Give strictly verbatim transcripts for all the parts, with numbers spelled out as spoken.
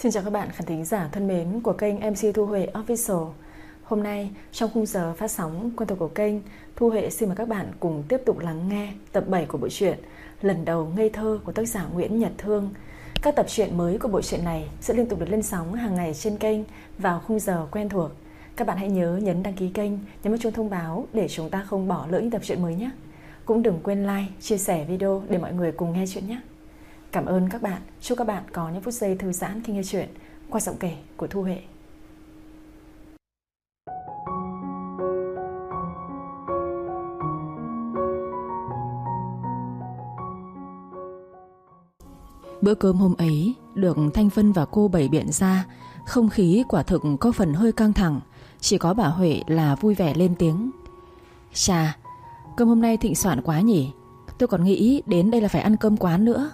Xin chào các bạn khán thính giả thân mến của kênh em xê Thu Huệ Official. Hôm nay trong khung giờ phát sóng quen thuộc của kênh, Thu Huệ xin mời các bạn cùng tiếp tục lắng nghe tập bảy của bộ truyện Lần Đầu Ngây Thơ của tác giả Nguyễn Nhật Thương. Các tập truyện mới của bộ truyện này sẽ liên tục được lên sóng hàng ngày trên kênh vào khung giờ quen thuộc. Các bạn hãy nhớ nhấn đăng ký kênh, nhấn vào chuông thông báo để chúng ta không bỏ lỡ những tập truyện mới nhé. Cũng đừng quên like, chia sẻ video để mọi người cùng nghe chuyện nhé. Cảm ơn các bạn. Chúc các bạn có những phút giây thư giãn khi nghe chuyện qua giọng kể của Thu Huệ. Bữa cơm hôm ấy được Thanh Vân và cô bày biện ra, không khí quả thực có phần hơi căng thẳng. Chỉ có bà Huệ là vui vẻ lên tiếng: "Chà, cơm hôm nay thịnh soạn quá nhỉ. Tôi còn nghĩ đến đây là phải ăn cơm quán nữa."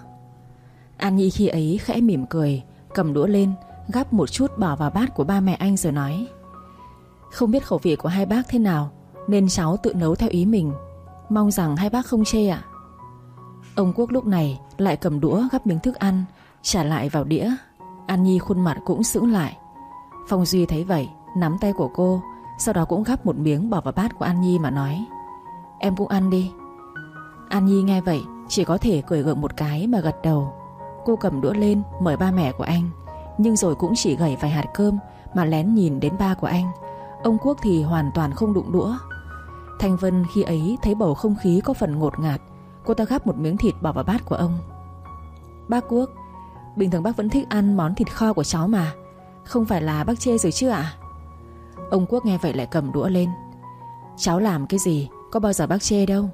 An Nhi khi ấy khẽ mỉm cười, cầm đũa lên, gắp một chút bỏ vào bát của ba mẹ anh rồi nói: "Không biết khẩu vị của hai bác thế nào, nên cháu tự nấu theo ý mình. Mong rằng hai bác không chê ạ." Ông Quốc lúc này lại cầm đũa gắp miếng thức ăn trả lại vào đĩa. An Nhi khuôn mặt cũng sững lại. Phong Duy thấy vậy nắm tay của cô, sau đó cũng gắp một miếng bỏ vào bát của An Nhi mà nói: "Em cũng ăn đi." An Nhi nghe vậy chỉ có thể cười gượng một cái mà gật đầu. Cô cầm đũa lên mời ba mẹ của anh, nhưng rồi cũng chỉ gẩy vài hạt cơm mà lén nhìn đến ba của anh. Ông Quốc thì hoàn toàn không đụng đũa. Thanh Vân khi ấy thấy bầu không khí có phần ngột ngạt. Cô ta gắp một miếng thịt bỏ vào bát của ông. "Bác Quốc, bình thường bác vẫn thích ăn món thịt kho của cháu mà. Không phải là bác chê rồi chứ ạ?" Ông Quốc nghe vậy lại cầm đũa lên: "Cháu làm cái gì có bao giờ bác chê đâu."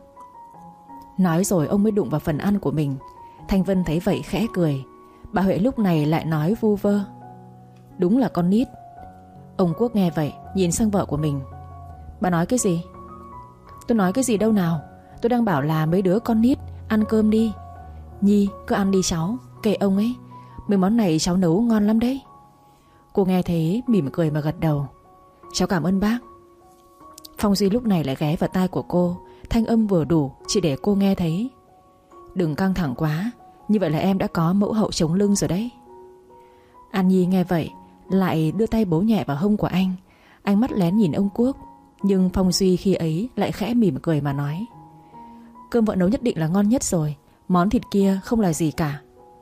Nói rồi ông mới đụng vào phần ăn của mình. Thanh Vân thấy vậy khẽ cười. Bà Huệ lúc này lại nói vu vơ: "Đúng là con nít." Ông Quốc nghe vậy nhìn sang vợ của mình: "Bà nói cái gì?" "Tôi nói cái gì đâu nào. Tôi đang bảo là mấy đứa con nít ăn cơm đi. Nhi cứ ăn đi cháu, kệ ông ấy. Mấy món này cháu nấu ngon lắm đấy." Cô nghe thế mỉm cười mà gật đầu: "Cháu cảm ơn bác." Phong Duy lúc này lại ghé vào tai của cô, thanh âm vừa đủ chỉ để cô nghe thấy: "Đừng căng thẳng quá, như vậy là em đã có mẫu hậu chống lưng rồi đấy." An Nhi nghe vậy lại đưa tay bấu nhẹ vào hông của anh. Ánh mắt lén nhìn ông Quốc, nhưng Phong Duy khi ấy lại khẽ mỉm cười mà nói: "Cơm vợ nấu nhất định là ngon nhất rồi. Món thịt kia không là gì cả."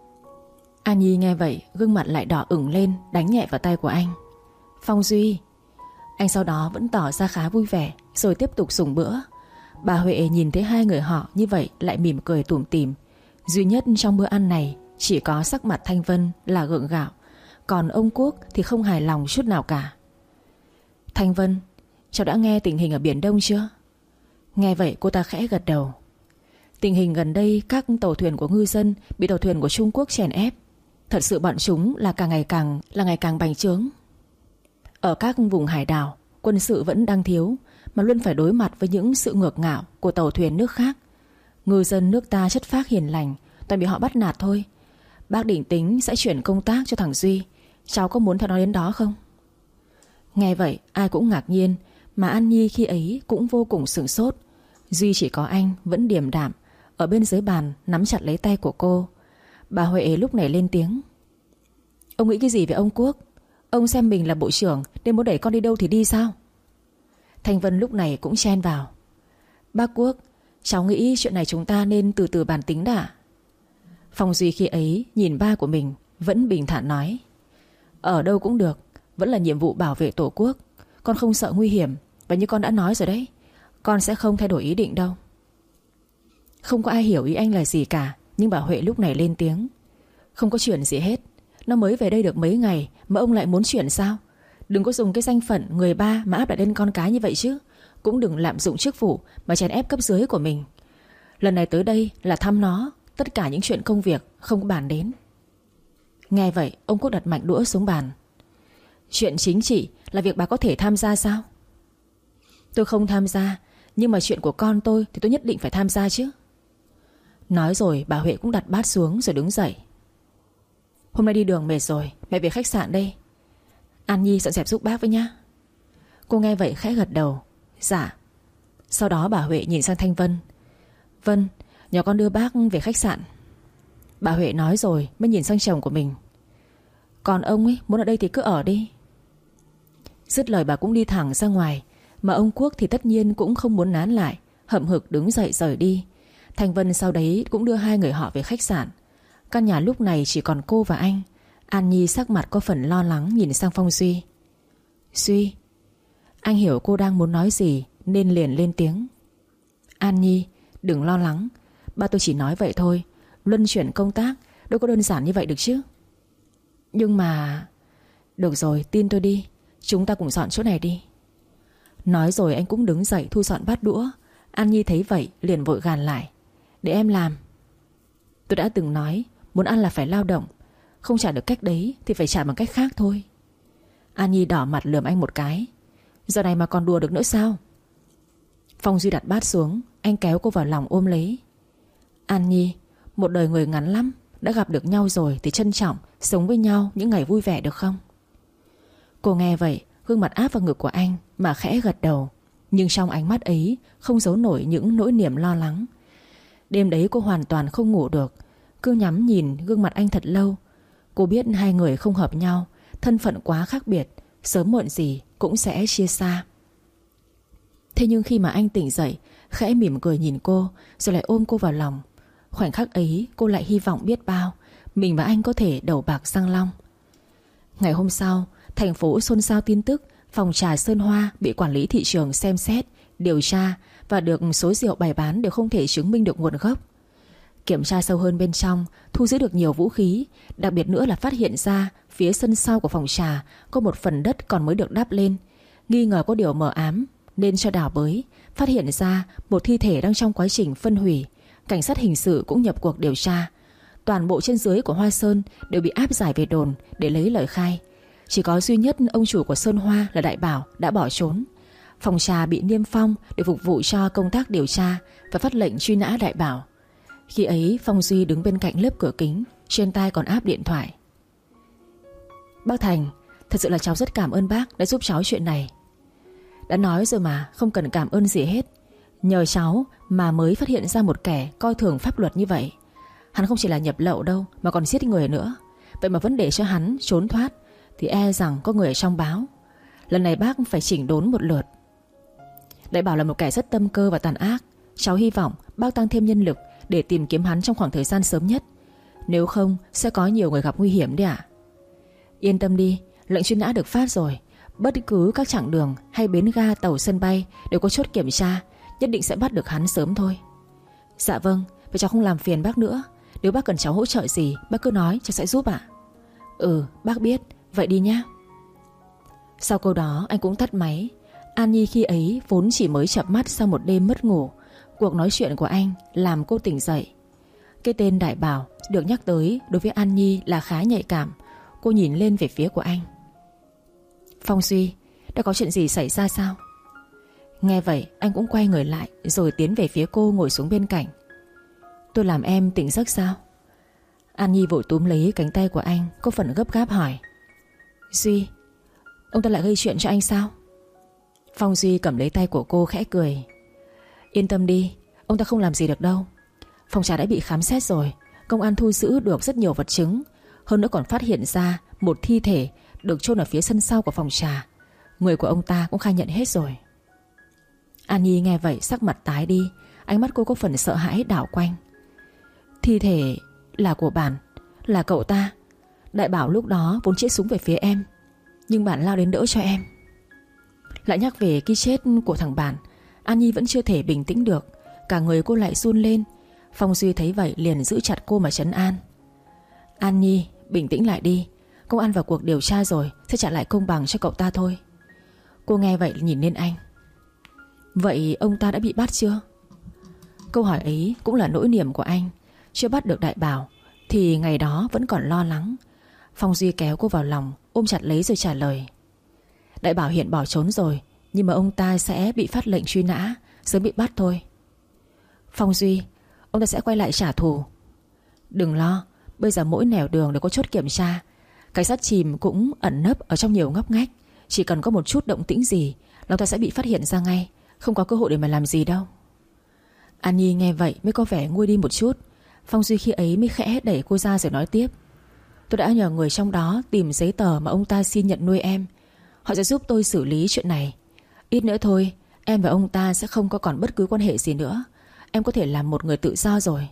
An Nhi nghe vậy gương mặt lại đỏ ửng lên, đánh nhẹ vào tay của anh: "Phong Duy." Anh sau đó vẫn tỏ ra khá vui vẻ, rồi tiếp tục dùng bữa. Bà Huệ nhìn thấy hai người họ như vậy lại mỉm cười tủm tỉm. Duy nhất trong bữa ăn này chỉ có sắc mặt Thanh Vân là gượng gạo, còn ông Quốc thì không hài lòng chút nào cả. "Thanh Vân, cháu đã nghe tình hình ở Biển Đông chưa?" Nghe vậy cô ta khẽ gật đầu. "Tình hình gần đây các tàu thuyền của ngư dân bị tàu thuyền của Trung Quốc chèn ép. Thật sự bọn chúng là càng ngày càng là ngày càng bành trướng. Ở các vùng hải đảo, quân sự vẫn đang thiếu, mà luôn phải đối mặt với những sự ngược ngạo của tàu thuyền nước khác. Ngư dân nước ta chất phác hiền lành, toàn bị họ bắt nạt thôi. Bác định tính sẽ chuyển công tác cho thằng Duy. Cháu có muốn theo nó đến đó không?" Nghe vậy ai cũng ngạc nhiên, mà An Nhi khi ấy cũng vô cùng sửng sốt. Duy chỉ có anh vẫn điềm đạm ở bên dưới bàn nắm chặt lấy tay của cô. Bà Huệ lúc này lên tiếng: "Ông nghĩ cái gì về ông Quốc? Ông xem mình là bộ trưởng nên muốn đẩy con đi đâu thì đi sao?" Thanh Vân lúc này cũng chen vào: "Bác Quốc, cháu nghĩ chuyện này chúng ta nên từ từ bàn tính đã." Phong Duy khi ấy nhìn ba của mình vẫn bình thản nói: "Ở đâu cũng được, vẫn là nhiệm vụ bảo vệ tổ quốc. Con không sợ nguy hiểm, và như con đã nói rồi đấy, con sẽ không thay đổi ý định đâu." Không có ai hiểu ý anh là gì cả, nhưng bà Huệ lúc này lên tiếng: "Không có chuyện gì hết. Nó mới về đây được mấy ngày mà ông lại muốn chuyển sao? Đừng có dùng cái danh phận người ba mà áp đặt lên con cái như vậy chứ. Cũng đừng lạm dụng chức vụ mà chèn ép cấp dưới của mình. Lần này tới đây là thăm nó, tất cả những chuyện công việc không có bàn đến." Nghe vậy ông Quốc đặt mạnh đũa xuống bàn: "Chuyện chính trị là việc bà có thể tham gia sao?" "Tôi không tham gia, nhưng mà chuyện của con tôi thì tôi nhất định phải tham gia chứ." Nói rồi bà Huệ cũng đặt bát xuống rồi đứng dậy: "Hôm nay đi đường mệt rồi, mẹ về khách sạn đây. An Nhi dọn dẹp giúp bác với nhá." Cô nghe vậy khẽ gật đầu: "Dạ." Sau đó bà Huệ nhìn sang Thanh Vân: "Vân, nhờ con đưa bác về khách sạn." Bà Huệ nói rồi mới nhìn sang chồng của mình: Còn ông ấy muốn ở đây thì cứ ở đi. Dứt lời bà cũng đi thẳng ra ngoài. Mà ông Quốc thì tất nhiên cũng không muốn nán lại, hậm hực đứng dậy rời đi. Thanh Vân sau đấy cũng đưa hai người họ về khách sạn. Căn nhà lúc này chỉ còn cô và anh. An Nhi sắc mặt có phần lo lắng nhìn sang Phong Duy. Duy. Anh hiểu cô đang muốn nói gì nên liền lên tiếng. An Nhi, đừng lo lắng. Ba tôi chỉ nói vậy thôi. Luân chuyển công tác đâu có đơn giản như vậy được chứ. Nhưng mà... Được rồi, tin tôi đi. Chúng ta cùng dọn chỗ này đi. Nói rồi anh cũng đứng dậy thu dọn bát đũa. An Nhi thấy vậy liền vội gàn lại. Để em làm. Tôi đã từng nói, muốn ăn là phải lao động. Không trả được cách đấy thì phải trả bằng cách khác thôi. An Nhi đỏ mặt lườm anh một cái. Giờ này mà còn đùa được nữa sao? Phong Duy đặt bát xuống. Anh kéo cô vào lòng ôm lấy. An Nhi, một đời người ngắn lắm. Đã gặp được nhau rồi thì trân trọng, sống với nhau những ngày vui vẻ được không? Cô nghe vậy, gương mặt áp vào ngực của anh mà khẽ gật đầu. Nhưng trong ánh mắt ấy không giấu nổi những nỗi niềm lo lắng. Đêm đấy cô hoàn toàn không ngủ được. Cứ nhắm nhìn gương mặt anh thật lâu. Cô biết hai người không hợp nhau, thân phận quá khác biệt, sớm muộn gì cũng sẽ chia xa. Thế nhưng khi mà anh tỉnh dậy, khẽ mỉm cười nhìn cô, rồi lại ôm cô vào lòng. Khoảnh khắc ấy cô lại hy vọng biết bao mình và anh có thể đầu bạc răng long. Ngày hôm sau, thành phố xôn xao tin tức phòng trà Sơn Hoa bị quản lý thị trường xem xét, điều tra và được số rượu bày bán đều không thể chứng minh được nguồn gốc. Kiểm tra sâu hơn bên trong, thu giữ được nhiều vũ khí. Đặc biệt nữa là phát hiện ra phía sân sau của phòng trà có một phần đất còn mới được đắp lên. Nghi ngờ có điều mờ ám nên cho đào bới. Phát hiện ra một thi thể đang trong quá trình phân hủy. Cảnh sát hình sự cũng nhập cuộc điều tra. Toàn bộ trên dưới của Hoa Sơn đều bị áp giải về đồn để lấy lời khai. Chỉ có duy nhất ông chủ của Sơn Hoa là Đại Bảo đã bỏ trốn. Phòng trà bị niêm phong để phục vụ cho công tác điều tra và phát lệnh truy nã Đại Bảo. Khi ấy Phong Duy đứng bên cạnh lớp cửa kính, trên tay còn áp điện thoại. Bác Thành, thật sự là cháu rất cảm ơn bác đã giúp cháu chuyện này. Đã nói rồi mà, không cần cảm ơn gì hết. Nhờ cháu mà mới phát hiện ra một kẻ coi thường pháp luật như vậy. Hắn không chỉ là nhập lậu đâu mà còn giết người nữa. Vậy mà vẫn để cho hắn trốn thoát thì e rằng có người ở trong báo. Lần này bác phải chỉnh đốn một lượt. Đại Bảo là một kẻ rất tâm cơ và tàn ác. Cháu hy vọng bác tăng thêm nhân lực để tìm kiếm hắn trong khoảng thời gian sớm nhất. Nếu không sẽ có nhiều người gặp nguy hiểm đấy ạ. Yên tâm đi, lệnh truy nã được phát rồi. Bất cứ các chặng đường hay bến ga tàu sân bay đều có chốt kiểm tra. Nhất định sẽ bắt được hắn sớm thôi. Dạ vâng, vậy cháu không làm phiền bác nữa. Nếu bác cần cháu hỗ trợ gì bác cứ nói, cháu sẽ giúp ạ. Ừ, bác biết, vậy đi nhá. Sau câu đó anh cũng tắt máy. An Nhi khi ấy vốn chỉ mới chợp mắt sau một đêm mất ngủ. Cuộc nói chuyện của anh làm cô tỉnh dậy. Cái tên Đại Bảo được nhắc tới đối với An Nhi là khá nhạy cảm. Cô nhìn lên về phía của anh. Phong Duy, đã có chuyện gì xảy ra sao? Nghe vậy anh cũng quay người lại, rồi tiến về phía cô ngồi xuống bên cạnh. Tôi làm em tỉnh giấc sao? An Nhi vội túm lấy cánh tay của anh, có phần gấp gáp hỏi. Duy, ông ta lại gây chuyện cho anh sao? Phong Duy cầm lấy tay của cô khẽ cười. Yên tâm đi, ông ta không làm gì được đâu. Phòng trà đã bị khám xét rồi. Công an thu giữ được rất nhiều vật chứng. Hơn nữa còn phát hiện ra một thi thể được chôn ở phía sân sau của phòng trà. Người của ông ta cũng khai nhận hết rồi. An Nhi nghe vậy sắc mặt tái đi. Ánh mắt cô có phần sợ hãi đảo quanh. Thi thể là của bạn, là cậu ta. Đại Bảo lúc đó vốn chĩa súng về phía em, nhưng bạn lao đến đỡ cho em. Lại nhắc về cái chết của thằng bạn, An Nhi vẫn chưa thể bình tĩnh được. Cả người cô lại run lên. Phong Duy thấy vậy liền giữ chặt cô mà trấn an. An Nhi, bình tĩnh lại đi. Công an vào cuộc điều tra rồi, sẽ trả lại công bằng cho cậu ta thôi. Cô nghe vậy nhìn lên anh. Vậy ông ta đã bị bắt chưa? Câu hỏi ấy cũng là nỗi niềm của anh. Chưa bắt được Đại Bảo thì ngày đó vẫn còn lo lắng. Phong Duy kéo cô vào lòng, ôm chặt lấy rồi trả lời. Đại Bảo hiện bỏ trốn rồi, nhưng mà ông ta sẽ bị phát lệnh truy nã, sớm bị bắt thôi. Phong Duy, ông ta sẽ quay lại trả thù. Đừng lo, bây giờ mỗi nẻo đường đều có chốt kiểm tra. Cảnh sát chìm cũng ẩn nấp ở trong nhiều ngóc ngách. Chỉ cần có một chút động tĩnh gì là ông ta sẽ bị phát hiện ra ngay. Không có cơ hội để mà làm gì đâu. An Nhi nghe vậy mới có vẻ nguôi đi một chút. Phong Duy khi ấy mới khẽ đẩy cô ra rồi nói tiếp. Tôi đã nhờ người trong đó tìm giấy tờ mà ông ta xin nhận nuôi em. Họ sẽ giúp tôi xử lý chuyện này. Ít nữa thôi, em và ông ta sẽ không có còn bất cứ quan hệ gì nữa. Em có thể làm một người tự do rồi.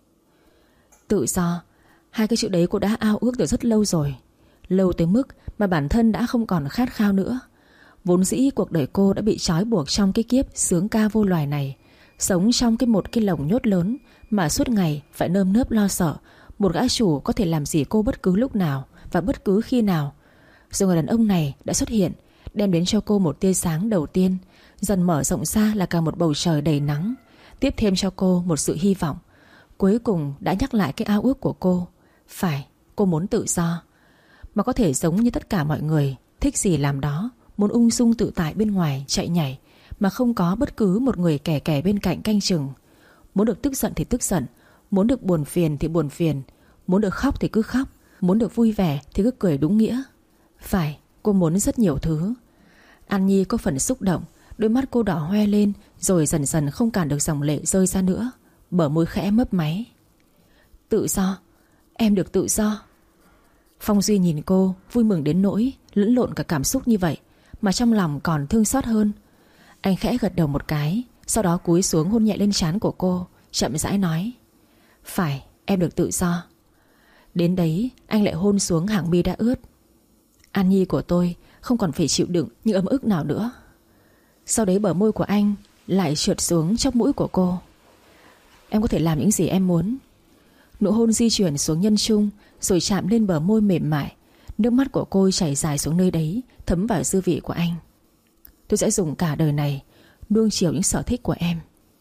Tự do? Hai cái chữ đấy cô đã ao ước từ rất lâu rồi. Lâu tới mức mà bản thân đã không còn khát khao nữa. Vốn dĩ cuộc đời cô đã bị trói buộc trong cái kiếp sướng ca vô loài này, sống trong cái một cái lồng nhốt lớn mà suốt ngày phải nơm nớp lo sợ một gã chủ có thể làm gì cô bất cứ lúc nào và bất cứ khi nào. Rồi người đàn ông này đã xuất hiện, đem đến cho cô một tia sáng đầu tiên, dần mở rộng ra là cả một bầu trời đầy nắng, tiếp thêm cho cô một sự hy vọng. Cuối cùng đã nhắc lại cái ao ước của cô. Phải, cô muốn tự do, mà có thể giống như tất cả mọi người, thích gì làm đó, muốn ung dung tự tại bên ngoài chạy nhảy, mà không có bất cứ một người kẻ kẻ bên cạnh canh chừng. Muốn được tức giận thì tức giận, muốn được buồn phiền thì buồn phiền, muốn được khóc thì cứ khóc, muốn được vui vẻ thì cứ cười đúng nghĩa. Phải, cô muốn rất nhiều thứ. An Nhi có phần xúc động, đôi mắt cô đỏ hoe lên, rồi dần dần không cản được dòng lệ rơi ra nữa, bờ môi khẽ mấp máy. Tự do, em được tự do. Phong Duy nhìn cô vui mừng đến nỗi lẫn lộn cả cảm xúc như vậy, mà trong lòng còn thương xót hơn. Anh khẽ gật đầu một cái, sau đó cúi xuống hôn nhẹ lên trán của cô, chậm rãi nói: Phải, em được tự do. Đến đấy anh lại hôn xuống hàng mi đã ướt. An Nhi của tôi không còn phải chịu đựng những ấm ức nào nữa. Sau đấy bờ môi của anh lại trượt xuống chóp mũi của cô. Em có thể làm những gì em muốn. Nụ hôn di chuyển xuống nhân trung, rồi chạm lên bờ môi mềm mại. Nước mắt của cô chảy dài xuống nơi đấy, thấm vào dư vị của anh. Tôi sẽ dùng cả đời này nuông chiều những sở thích của em.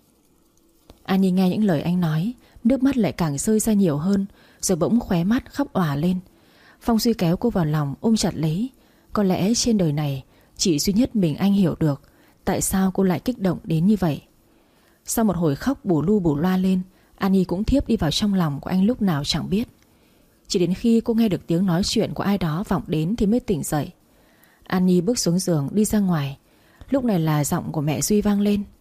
An Nhi nghe những lời anh nói, nước mắt lại càng rơi ra nhiều hơn, rồi bỗng khóe mắt khóc òa lên. Phong Duy kéo cô vào lòng ôm chặt lấy. Có lẽ trên đời này chỉ duy nhất mình anh hiểu được tại sao cô lại kích động đến như vậy. Sau một hồi khóc bù lu bù loa lên, An Nhi cũng thiếp đi vào trong lòng của anh lúc nào chẳng biết. Chỉ đến khi cô nghe được tiếng nói chuyện của ai đó vọng đến thì mới tỉnh dậy. An Nhi bước xuống giường đi ra ngoài. Lúc này là giọng của mẹ Duy vang lên: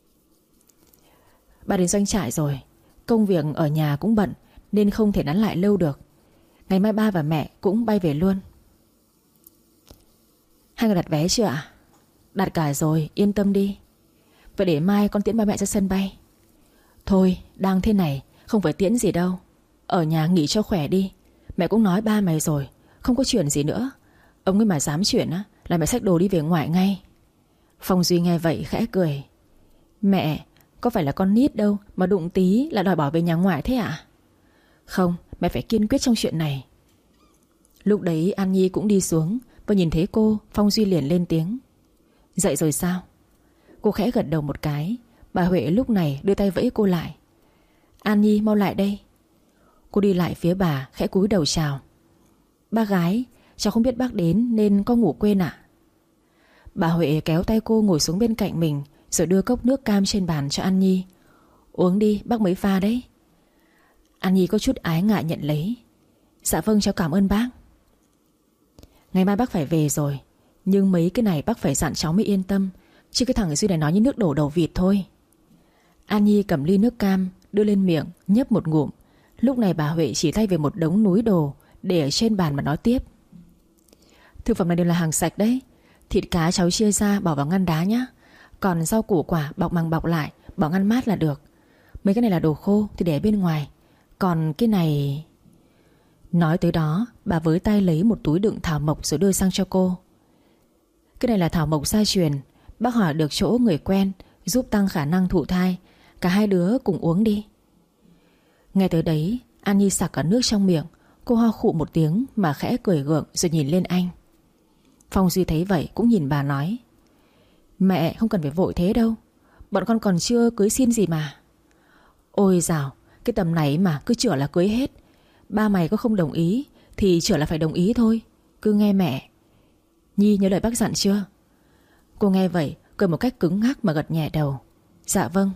Bà đến doanh trại rồi. Công việc ở nhà cũng bận nên không thể nán lại lâu được. Ngày mai ba và mẹ cũng bay về luôn. Hai người đặt vé chưa ạ? Đặt cả rồi, yên tâm đi. Vậy để mai con tiễn ba mẹ ra sân bay. Thôi, đang thế này không phải tiễn gì đâu. Ở nhà nghỉ cho khỏe đi. Mẹ cũng nói ba mày rồi, không có chuyện gì nữa. Ông ấy mà dám chuyện á là mẹ xách đồ đi về ngoại ngay. Phong Duy nghe vậy khẽ cười: Mẹ, có phải là con nít đâu mà đụng tí là đòi bỏ về nhà ngoại thế ạ? Không, mẹ phải kiên quyết trong chuyện này. Lúc đấy An Nhi cũng đi xuống, và nhìn thấy cô, Phong Duy liền lên tiếng: Dậy rồi sao? Cô khẽ gật đầu một cái. Bà Huệ lúc này đưa tay vẫy cô lại: An Nhi mau lại đây. Cô đi lại phía bà, khẽ cúi đầu chào: Bác gái, cháu không biết bác đến nên có ngủ quên ạ. Bà Huệ kéo tay cô ngồi xuống bên cạnh mình, rồi đưa cốc nước cam trên bàn cho An Nhi. Uống đi, bác mới pha đấy. An Nhi có chút ái ngại nhận lấy. Dạ vâng, cháu cảm ơn bác. Ngày mai bác phải về rồi, nhưng mấy cái này bác phải dặn cháu mới yên tâm, chứ cái thằng Duy này nói như nước đổ đầu vịt thôi. An Nhi cầm ly nước cam đưa lên miệng nhấp một ngụm. Lúc này bà Huệ chỉ tay về một đống núi đồ để ở trên bàn mà nói tiếp: Thực phẩm này đều là hàng sạch đấy. Thịt cá cháu chia ra bỏ vào ngăn đá nhá. Còn rau củ quả bọc màng bọc lại, bỏ ngăn mát là được. Mấy cái này là đồ khô thì để bên ngoài. Còn cái này... Nói tới đó, bà với tay lấy một túi đựng thảo mộc rồi đưa sang cho cô. Cái này là thảo mộc gia truyền. Bác hỏi được chỗ người quen, giúp tăng khả năng thụ thai. Cả hai đứa cùng uống đi. Nghe tới đấy, An Nhi sặc cả nước trong miệng. Cô ho khụ một tiếng mà khẽ cười gượng rồi nhìn lên anh. Phong Duy thấy vậy cũng nhìn bà nói: Mẹ không cần phải vội thế đâu. Bọn con còn chưa cưới xin gì mà. Ôi dào, cái tầm này mà cứ chửa là cưới hết. Ba mày có không đồng ý thì chửa là phải đồng ý thôi. Cứ nghe mẹ. Nhi nhớ lời bác dặn chưa? Cô nghe vậy cười một cách cứng ngắc mà gật nhẹ đầu. Dạ vâng.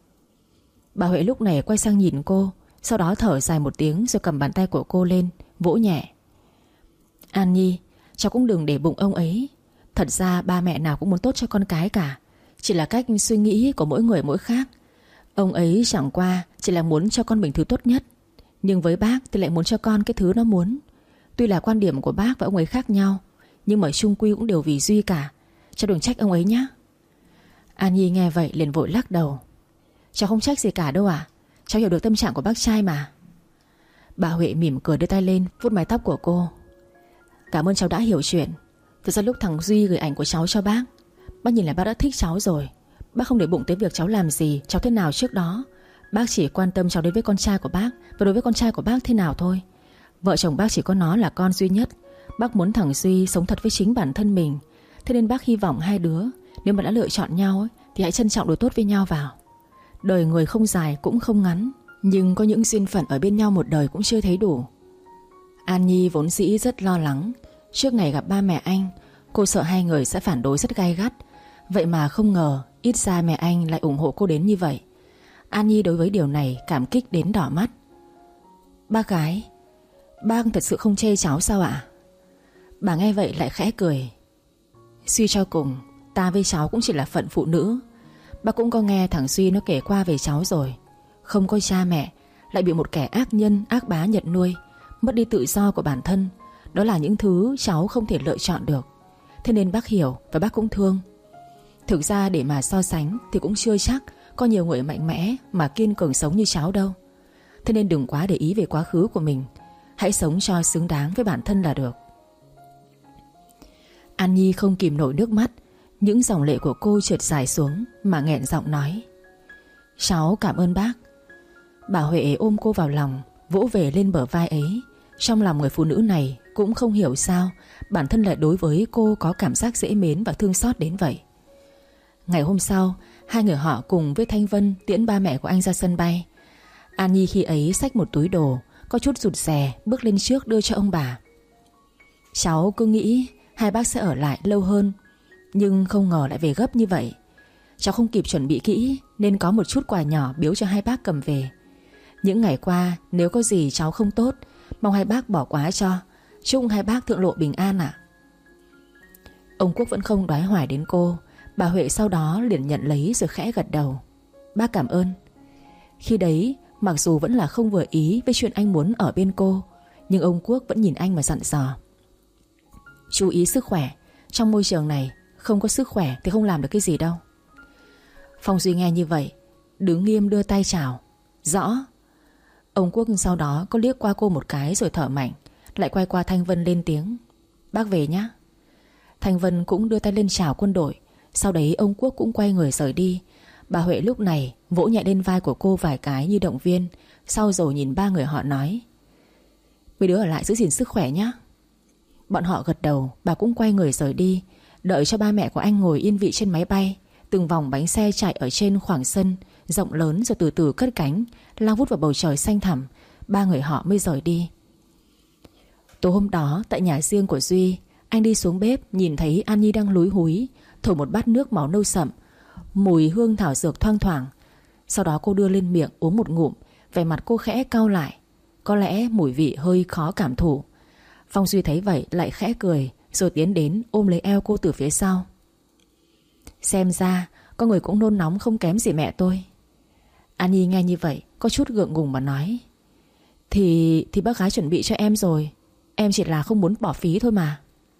Bà Huệ lúc này quay sang nhìn cô, sau đó thở dài một tiếng rồi cầm bàn tay của cô lên, vỗ nhẹ. An Nhi, cháu cũng đừng để bụng ông ấy. Thật ra ba mẹ nào cũng muốn tốt cho con cái cả. Chỉ là cách suy nghĩ của mỗi người mỗi khác. Ông ấy chẳng qua chỉ là muốn cho con mình thứ tốt nhất, nhưng với bác thì lại muốn cho con cái thứ nó muốn. Tuy là quan điểm của bác và ông ấy khác nhau, nhưng mà chung quy cũng đều vì Duy cả. Cháu đừng trách ông ấy nhé. An Nhi nghe vậy liền vội lắc đầu. Cháu không trách gì cả đâu ạ. Cháu hiểu được tâm trạng của bác trai mà. Bà Huệ mỉm cười đưa tay lên vuốt mái tóc của cô. Cảm ơn cháu đã hiểu chuyện. Thực ra lúc thằng Duy gửi ảnh của cháu cho bác, bác nhìn là bác đã thích cháu rồi. Bác không để bụng tới việc cháu làm gì, cháu thế nào trước đó. Bác chỉ quan tâm cháu đến với con trai của bác, và đối với con trai của bác thế nào thôi. Vợ chồng bác chỉ có nó là con duy nhất. Bác muốn thằng Duy sống thật với chính bản thân mình. Thế nên bác hy vọng hai đứa, nếu mà đã lựa chọn nhau ấy, thì hãy trân trọng đối tốt với nhau vào. Đời người không dài cũng không ngắn, nhưng có những duyên phận ở bên nhau một đời cũng chưa thấy đủ. An Nhi vốn dĩ rất lo lắng. Trước ngày gặp ba mẹ anh, cô sợ hai người sẽ phản đối rất gay gắt. Vậy mà không ngờ ít ra mẹ anh lại ủng hộ cô đến như vậy. An Nhi đối với điều này cảm kích đến đỏ mắt. Bác gái, bác thật sự không chê cháu sao ạ? Bà nghe vậy lại khẽ cười. Suy cho cùng, ta với cháu cũng chỉ là phận phụ nữ. Bác cũng có nghe thằng Duy nó kể qua về cháu rồi. Không có cha mẹ, lại bị một kẻ ác nhân, ác bá nhận nuôi, mất đi tự do của bản thân. Đó là những thứ cháu không thể lựa chọn được. Thế nên bác hiểu và bác cũng thương. Thực ra để mà so sánh thì cũng chưa chắc có nhiều người mạnh mẽ mà kiên cường sống như cháu đâu. Thế nên đừng quá để ý về quá khứ của mình. Hãy sống cho xứng đáng với bản thân là được. An Nhi không kìm nổi nước mắt. Những dòng lệ của cô trượt dài xuống mà nghẹn giọng nói. Cháu cảm ơn bác. Bà Huệ ôm cô vào lòng, vỗ về lên bờ vai ấy. Trong lòng người phụ nữ này cũng không hiểu sao bản thân lại đối với cô có cảm giác dễ mến và thương xót đến vậy. Ngày hôm sau, hai người họ cùng với Thanh Vân tiễn ba mẹ của anh ra sân bay. An Nhi khi ấy xách một túi đồ, có chút rụt rè bước lên trước đưa cho ông bà. Cháu cứ nghĩ hai bác sẽ ở lại lâu hơn, nhưng không ngờ lại về gấp như vậy. Cháu không kịp chuẩn bị kỹ nên có một chút quà nhỏ biếu cho hai bác cầm về. Những ngày qua nếu có gì cháu không tốt, mong hai bác bỏ qua cho. Chúc hai bác thượng lộ bình an ạ. Ông Quốc vẫn không đoái hoài đến cô. Bà Huệ sau đó liền nhận lấy rồi khẽ gật đầu. Bác cảm ơn. Khi đấy mặc dù vẫn là không vừa ý với chuyện anh muốn ở bên cô, nhưng ông Quốc vẫn nhìn anh mà dặn dò. Chú ý sức khỏe. Trong môi trường này không có sức khỏe thì không làm được cái gì đâu. Phong Duy nghe như vậy đứng nghiêm đưa tay chào. Rõ. Ông Quốc sau đó có liếc qua cô một cái rồi thở mạnh, lại quay qua Thanh Vân lên tiếng. Bác về nhé. Thanh Vân cũng đưa tay lên chào quân đội. Sau đấy ông Quốc cũng quay người rời đi. Bà Huệ lúc này vỗ nhẹ lên vai của cô vài cái như động viên. Sau rồi nhìn ba người họ nói. Mấy đứa ở lại giữ gìn sức khỏe nhé. Bọn họ gật đầu. Bà cũng quay người rời đi, đợi cho ba mẹ của anh ngồi yên vị trên máy bay. Từng vòng bánh xe chạy ở trên khoảng sân rộng lớn rồi từ từ cất cánh, lao vút vào bầu trời xanh thẳm. Ba người họ mới rời đi. Tối hôm đó tại nhà riêng của Duy, anh đi xuống bếp nhìn thấy An Nhi đang lúi húi thổi một bát nước màu nâu sậm, mùi hương thảo dược thoang thoảng. Sau đó cô đưa lên miệng uống một ngụm, vẻ mặt cô khẽ cau lại. Có lẽ mùi vị hơi khó cảm thụ. Phong Duy thấy vậy lại khẽ cười, rồi tiến đến ôm lấy eo cô từ phía sau. Xem ra có người cũng nôn nóng không kém gì mẹ tôi. An Nhi nghe như vậy có chút gượng gùng mà nói. Thì thì bác gái chuẩn bị cho em rồi. Em chỉ là không muốn bỏ phí thôi mà.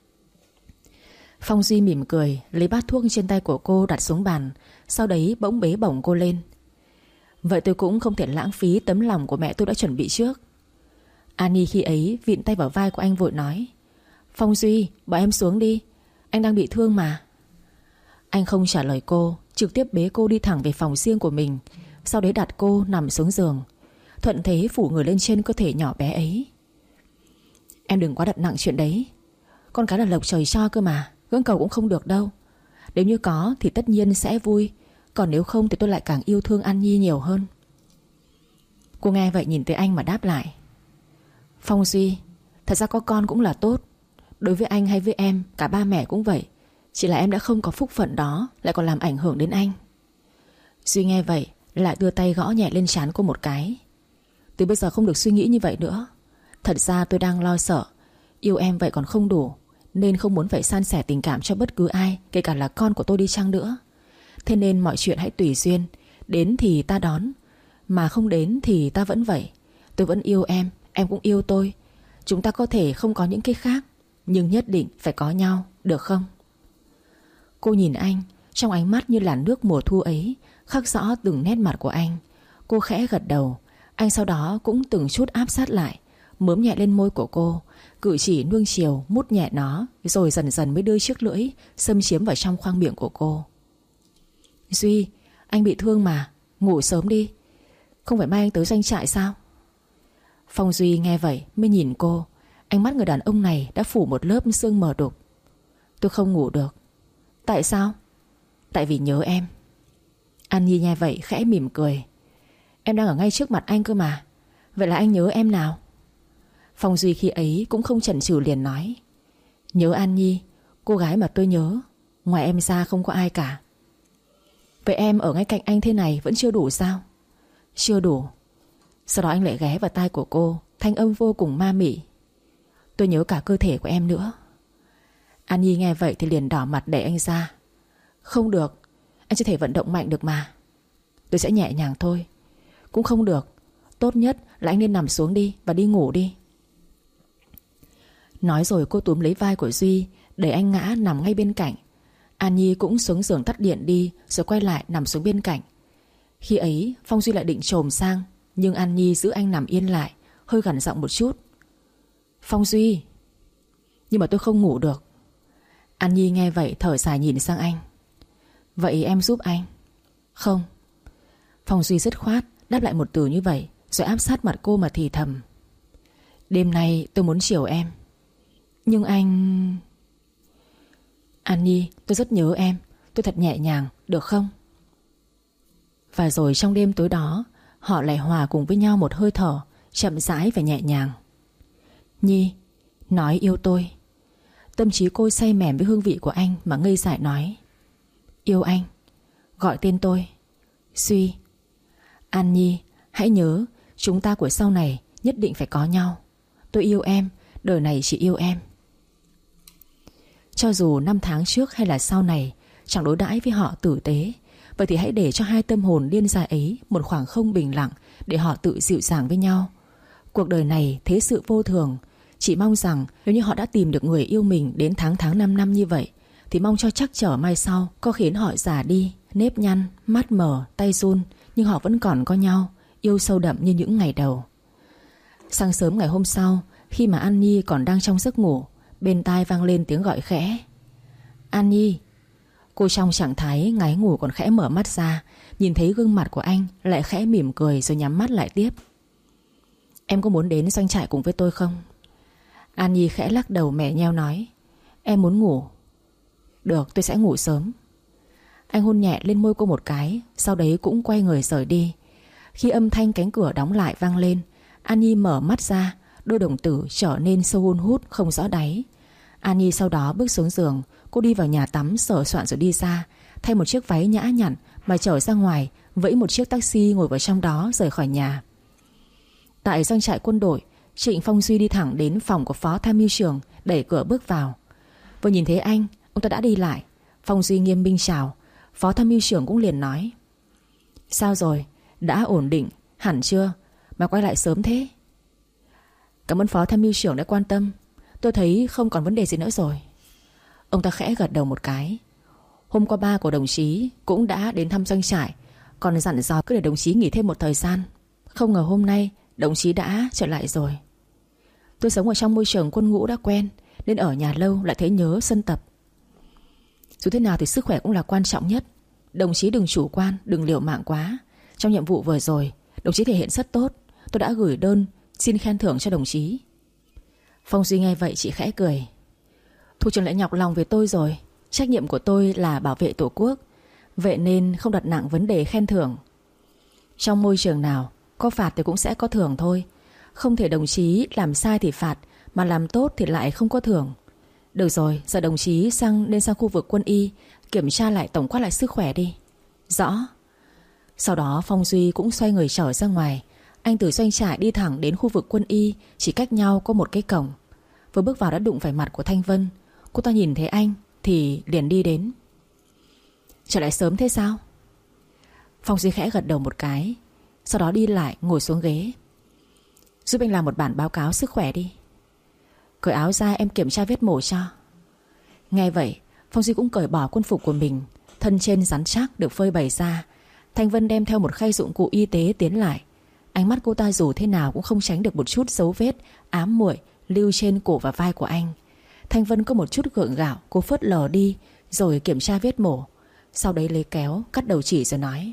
Phong Duy mỉm cười, lấy bát thuốc trên tay của cô đặt xuống bàn. Sau đấy bỗng bế bổng cô lên. Vậy tôi cũng không thể lãng phí tấm lòng của mẹ tôi đã chuẩn bị trước. An Nhi khi ấy vịn tay vào vai của anh vội nói. Phong Duy, bỏ em xuống đi, anh đang bị thương mà. Anh không trả lời cô, trực tiếp bế cô đi thẳng về phòng riêng của mình. Sau đấy đặt cô nằm xuống giường, thuận thế phủ người lên trên cơ thể nhỏ bé ấy. Em đừng quá đặt nặng chuyện đấy. Con cái là lộc trời cho cơ mà, cưỡng cầu cũng không được đâu. Nếu như có thì tất nhiên sẽ vui, còn nếu không thì tôi lại càng yêu thương An Nhi nhiều hơn. Cô nghe vậy nhìn tới anh mà đáp lại. Phong Duy, thật ra có con cũng là tốt. Đối với anh hay với em, cả ba mẹ cũng vậy. Chỉ là em đã không có phúc phận đó, lại còn làm ảnh hưởng đến anh. Duy nghe vậy lại đưa tay gõ nhẹ lên trán cô một cái. Từ bây giờ không được suy nghĩ như vậy nữa. Thật ra tôi đang lo sợ yêu em vậy còn không đủ, nên không muốn phải san sẻ tình cảm cho bất cứ ai, kể cả là con của tôi đi chăng nữa. Thế nên mọi chuyện hãy tùy duyên. Đến thì ta đón, mà không đến thì ta vẫn vậy. Tôi vẫn yêu em, em cũng yêu tôi. Chúng ta có thể không có những cái khác, nhưng nhất định phải có nhau, được không? Cô nhìn anh, trong ánh mắt như làn nước mùa thu ấy khắc rõ từng nét mặt của anh. Cô khẽ gật đầu. Anh sau đó cũng từng chút áp sát lại, mớm nhẹ lên môi của cô, cử chỉ nuông chiều mút nhẹ nó, rồi dần dần mới đưa chiếc lưỡi xâm chiếm vào trong khoang miệng của cô. Duy, anh bị thương mà, ngủ sớm đi. Không phải mai anh tới doanh trại sao? Phong Duy nghe vậy mới nhìn cô. Ánh mắt người đàn ông này đã phủ một lớp sương mờ đục. Tôi không ngủ được. Tại sao? Tại vì nhớ em. An Nhi nghe vậy khẽ mỉm cười. Em đang ở ngay trước mặt anh cơ mà. Vậy là anh nhớ em nào? Phong Duy khi ấy cũng không chần chừ liền nói. Nhớ An Nhi, cô gái mà tôi nhớ. Ngoài em ra không có ai cả. Vậy em ở ngay cạnh anh thế này vẫn chưa đủ sao? Chưa đủ. Sau đó anh lại ghé vào tai của cô, thanh âm vô cùng ma mị. Tôi nhớ cả cơ thể của em nữa. An Nhi nghe vậy thì liền đỏ mặt đẩy anh ra. Không được, anh chưa thể vận động mạnh được mà. Tôi sẽ nhẹ nhàng thôi. Cũng không được. Tốt nhất là anh nên nằm xuống đi và đi ngủ đi. Nói rồi cô túm lấy vai của Duy, để anh ngã nằm ngay bên cạnh. An Nhi cũng xuống giường tắt điện đi, rồi quay lại nằm xuống bên cạnh. Khi ấy Phong Duy lại định chồm sang, nhưng An Nhi giữ anh nằm yên lại, hơi gằn giọng một chút. Phong Duy. Nhưng mà tôi không ngủ được. An Nhi nghe vậy thở dài nhìn sang anh. Vậy em giúp anh? Không. Phong Duy dứt khoát đáp lại một từ như vậy, rồi áp sát mặt cô mà thì thầm. Đêm nay tôi muốn chiều em. Nhưng anh... An Nhi, tôi rất nhớ em. Tôi thật nhẹ nhàng, được không? Và rồi trong đêm tối đó, họ lại hòa cùng với nhau một hơi thở chậm rãi và nhẹ nhàng. Nhi, nói yêu tôi. Tâm trí cô say mềm với hương vị của anh mà ngây dại nói. Yêu anh. Gọi tên tôi. Duy. An Nhi, hãy nhớ, chúng ta của sau này nhất định phải có nhau. Tôi yêu em, đời này chỉ yêu em. Cho dù năm tháng trước hay là sau này chẳng đối đãi với họ tử tế, vậy thì hãy để cho hai tâm hồn điên dại ấy một khoảng không bình lặng, để họ tự dịu dàng với nhau. Cuộc đời này thế sự vô thường. Chỉ mong rằng nếu như họ đã tìm được người yêu mình đến tháng tháng năm năm như vậy, thì mong cho chắc trở mai sau có khiến họ già đi, nếp nhăn, mắt mờ, tay run, nhưng họ vẫn còn có nhau, yêu sâu đậm như những ngày đầu. Sáng sớm ngày hôm sau, khi mà An Nhi còn đang trong giấc ngủ, bên tai vang lên tiếng gọi khẽ. An Nhi. Cô trong trạng thái ngáy ngủ còn khẽ mở mắt ra, nhìn thấy gương mặt của anh, lại khẽ mỉm cười rồi nhắm mắt lại tiếp. Em có muốn đến doanh trại cùng với tôi không? An Nhi khẽ lắc đầu mẻ nheo nói. Em muốn ngủ. Được, tôi sẽ ngủ sớm. Anh hôn nhẹ lên môi cô một cái, sau đấy cũng quay người rời đi. Khi âm thanh cánh cửa đóng lại vang lên, An Nhi mở mắt ra, đôi đồng tử trở nên sâu hun hút không rõ đáy. An Nhi sau đó bước xuống giường. Cô đi vào nhà tắm sửa soạn rồi đi ra, thay một chiếc váy nhã nhặn mà trở ra ngoài, vẫy một chiếc taxi ngồi vào trong đó rời khỏi nhà. Tại doanh trại quân đội, Trịnh Phong Duy đi thẳng đến phòng của phó tham mưu trưởng, đẩy cửa bước vào. Vừa nhìn thấy anh, ông ta đã đi lại. Phong Duy nghiêm minh chào. Phó tham mưu trưởng cũng liền nói. Sao rồi, đã ổn định hẳn chưa mà quay lại sớm thế? Cảm ơn phó tham mưu trưởng đã quan tâm. Tôi thấy không còn vấn đề gì nữa rồi. Ông ta khẽ gật đầu một cái. Hôm qua ba của đồng chí cũng đã đến thăm doanh trại, còn dặn dò cứ để đồng chí nghỉ thêm một thời gian. Không ngờ hôm nay đồng chí đã trở lại rồi. Tôi sống ở trong môi trường quân ngũ đã quen, nên ở nhà lâu lại thấy nhớ sân tập. Dù thế nào thì sức khỏe cũng là quan trọng nhất. Đồng chí đừng chủ quan, đừng liều mạng quá. Trong nhiệm vụ vừa rồi, đồng chí thể hiện rất tốt. Tôi đã gửi đơn xin khen thưởng cho đồng chí. Phong Duy nghe vậy chỉ khẽ cười. Thủ trưởng lại nhọc lòng về tôi rồi. Trách nhiệm của tôi là bảo vệ Tổ quốc, vậy nên không đặt nặng vấn đề khen thưởng. Trong môi trường nào có phạt thì cũng sẽ có thưởng thôi. Không thể đồng chí làm sai thì phạt, mà làm tốt thì lại không có thưởng. Được rồi, giờ đồng chí sang nên sang khu vực quân y kiểm tra lại, tổng quát lại sức khỏe đi. Rõ. Sau đó Phong Duy cũng xoay người trở ra ngoài. Anh từ doanh trại đi thẳng đến khu vực quân y, chỉ cách nhau có một cái cổng. Vừa bước vào đã đụng phải mặt của Thanh Vân. Cô ta nhìn thấy anh thì liền đi đến. Trở lại sớm thế sao? Phong Duy khẽ gật đầu một cái, sau đó đi lại ngồi xuống ghế. Giúp anh làm một bản báo cáo sức khỏe đi. Cởi áo ra em kiểm tra vết mổ cho. Nghe vậy Phong Duy cũng cởi bỏ quân phục của mình. Thân trên rắn chắc được phơi bày ra. Thanh Vân đem theo một khay dụng cụ y tế tiến lại. Ánh mắt cô ta dù thế nào cũng không tránh được một chút dấu vết ám muội lưu trên cổ và vai của anh. Thanh Vân có một chút gượng gạo, cô phớt lờ đi rồi kiểm tra vết mổ. Sau đấy lấy kéo cắt đầu chỉ rồi nói: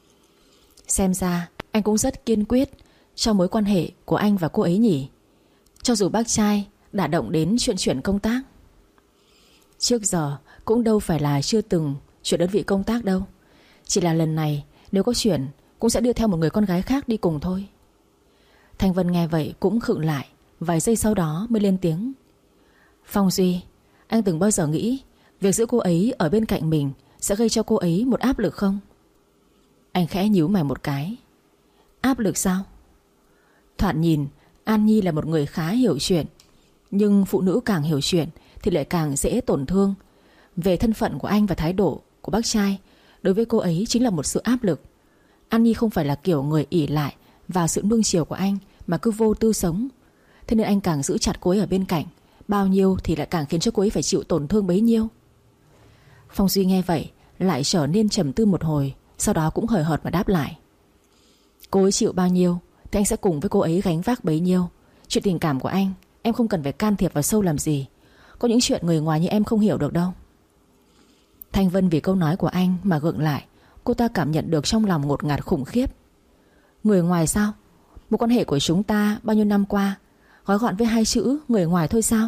Xem ra anh cũng rất kiên quyết trong mối quan hệ của anh và cô ấy nhỉ. Cho dù bác trai đã động đến chuyện chuyển công tác. Trước giờ cũng đâu phải là chưa từng chuyển đơn vị công tác đâu. Chỉ là lần này nếu có chuyển cũng sẽ đưa theo một người con gái khác đi cùng thôi. Thanh Vân nghe vậy cũng khựng lại. Vài giây sau đó mới lên tiếng: Phong Duy, anh từng bao giờ nghĩ việc giữ cô ấy ở bên cạnh mình sẽ gây cho cô ấy một áp lực không? Anh khẽ nhíu mày một cái. Áp lực sao? Thoạt nhìn An Nhi là một người khá hiểu chuyện, nhưng phụ nữ càng hiểu chuyện thì lại càng dễ tổn thương. Về thân phận của anh và thái độ của bác trai đối với cô ấy chính là một sự áp lực. An Nhi không phải là kiểu người ỷ lại vào sự nuông chiều của anh mà cứ vô tư sống. Thế nên anh càng giữ chặt cô ấy ở bên cạnh, bao nhiêu thì lại càng khiến cho cô ấy phải chịu tổn thương bấy nhiêu. Phong Duy nghe vậy lại trở nên trầm tư một hồi, sau đó cũng hời hợt mà đáp lại: Cô ấy chịu bao nhiêu thì anh sẽ cùng với cô ấy gánh vác bấy nhiêu. Chuyện tình cảm của anh em không cần phải can thiệp vào sâu làm gì. Có những chuyện người ngoài như em không hiểu được đâu. Thanh Vân vì câu nói của anh mà gượng lại. Cô ta cảm nhận được trong lòng ngột ngạt khủng khiếp. Người ngoài sao? Một quan hệ của chúng ta bao nhiêu năm qua gói gọn với hai chữ người ngoài thôi sao?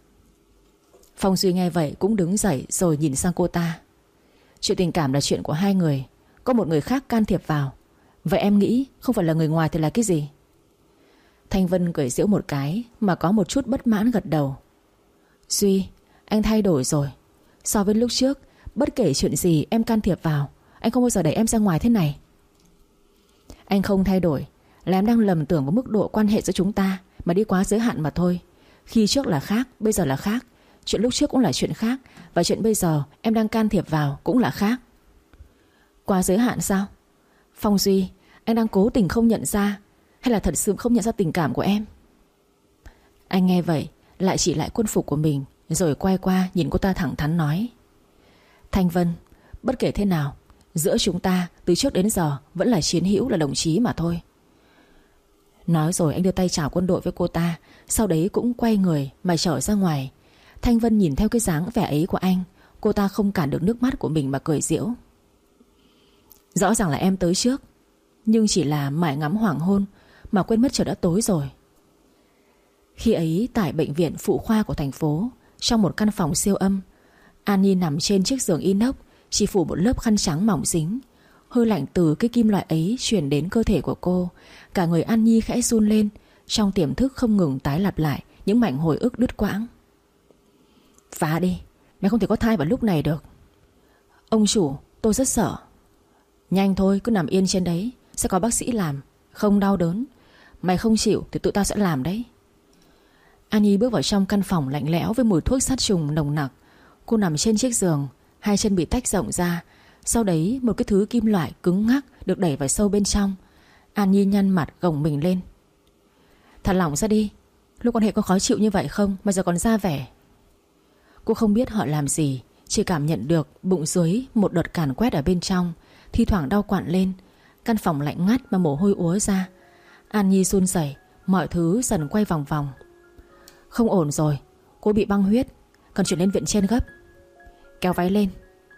Phong Duy nghe vậy cũng đứng dậy rồi nhìn sang cô ta. Chuyện tình cảm là chuyện của hai người, có một người khác can thiệp vào. Vậy em nghĩ không phải là người ngoài thì là cái gì? Thanh Vân cười giễu một cái mà có một chút bất mãn gật đầu. Duy, anh thay đổi rồi. So với lúc trước, bất kể chuyện gì em can thiệp vào, anh không bao giờ đẩy em ra ngoài thế này. Anh không thay đổi, là em đang lầm tưởng vào mức độ quan hệ giữa chúng ta mà đi quá giới hạn mà thôi. Khi trước là khác, bây giờ là khác. Chuyện lúc trước cũng là chuyện khác, và chuyện bây giờ em đang can thiệp vào cũng là khác. Quá giới hạn sao? Phong Duy, anh đang cố tình không nhận ra, hay là thật sự không nhận ra tình cảm của em? Anh nghe vậy lại chỉ lại quân phục của mình, rồi quay qua nhìn cô ta thẳng thắn nói: Thanh Vân, bất kể thế nào, giữa chúng ta từ trước đến giờ vẫn là chiến hữu, là đồng chí mà thôi. Nói rồi anh đưa tay chào quân đội với cô ta, sau đấy cũng quay người mà trở ra ngoài. Thanh Vân nhìn theo cái dáng vẻ ấy của anh, cô ta không cản được nước mắt của mình mà cười giễu. Rõ ràng là em tới trước, nhưng chỉ là mải ngắm hoàng hôn mà quên mất trời đã tối rồi. Khi ấy tại bệnh viện phụ khoa của thành phố, trong một căn phòng siêu âm, An Nhi nằm trên chiếc giường inox, chỉ phủ một lớp khăn trắng mỏng dính. Hơi lạnh từ cái kim loại ấy truyền đến cơ thể của cô. Cả người An Nhi khẽ run lên, trong tiềm thức không ngừng tái lặp lại những mảnh hồi ức đứt quãng. Phá đi, mẹ không thể có thai vào lúc này được. Ông chủ, tôi rất sợ. Nhanh thôi, cứ nằm yên trên đấy, sẽ có bác sĩ làm, không đau đớn. Mày không chịu thì tụi tao sẽ làm đấy. An Nhi bước vào trong căn phòng lạnh lẽo với mùi thuốc sát trùng nồng nặc. Cô nằm trên chiếc giường, hai chân bị tách rộng ra. Sau đấy một cái thứ kim loại cứng ngắc được đẩy vào sâu bên trong. An Nhi nhăn mặt gồng mình lên. Thả lỏng ra đi, lúc quan hệ có khó chịu như vậy không mà giờ còn ra vẻ. Cô không biết họ làm gì, chỉ cảm nhận được bụng dưới một đợt càn quét ở bên trong, thi thoảng đau quặn lên. Căn phòng lạnh ngắt mà mồ hôi úa ra. An Nhi run rẩy, mọi thứ dần quay vòng vòng. Không ổn rồi, cô bị băng huyết, cần chuyển lên viện trên gấp. Kéo váy lên.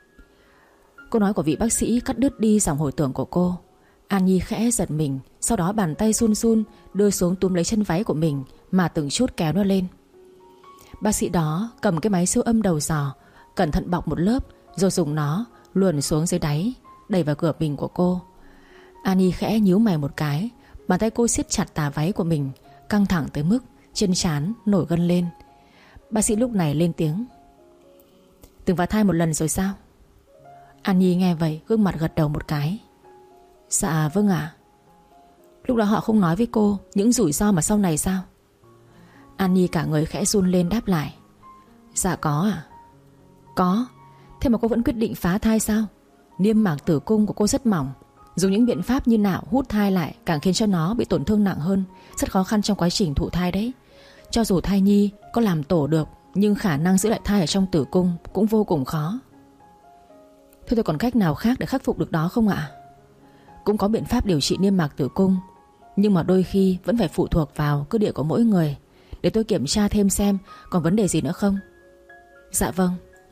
Câu nói của vị bác sĩ cắt đứt đi dòng hồi tưởng của cô. An Nhi khẽ giật mình, sau đó bàn tay run run đưa xuống túm lấy chân váy của mình mà từng chút kéo nó lên. Bác sĩ đó cầm cái máy siêu âm đầu giò, cẩn thận bọc một lớp, rồi dùng nó luồn xuống dưới đáy, đẩy vào cửa bình của cô. An Nhi khẽ nhíu mày một cái, bàn tay cô siết chặt tà váy của mình, căng thẳng tới mức trên trán nổi gân lên. Bác sĩ lúc này lên tiếng: Từng phá thai một lần rồi sao? An Nhi nghe vậy gương mặt gật đầu một cái. Dạ vâng ạ. Lúc đó họ không nói với cô những rủi ro mà sau này sao? An Nhi cả người khẽ run lên đáp lại: Dạ có à? Có. Thế mà cô vẫn quyết định phá thai sao? Niêm mạc tử cung của cô rất mỏng, dùng những biện pháp như nạo hút thai lại càng khiến cho nó bị tổn thương nặng hơn, rất khó khăn trong quá trình thụ thai đấy. Cho dù thai nhi có làm tổ được, nhưng khả năng giữ lại thai ở trong tử cung cũng vô cùng khó. Thế tôi còn cách nào khác để khắc phục được đó không ạ? Cũng có biện pháp điều trị niêm mạc tử cung, nhưng mà đôi khi vẫn phải phụ thuộc vào cơ địa của mỗi người. Để tôi kiểm tra thêm xem còn vấn đề gì nữa không. Dạ vâng.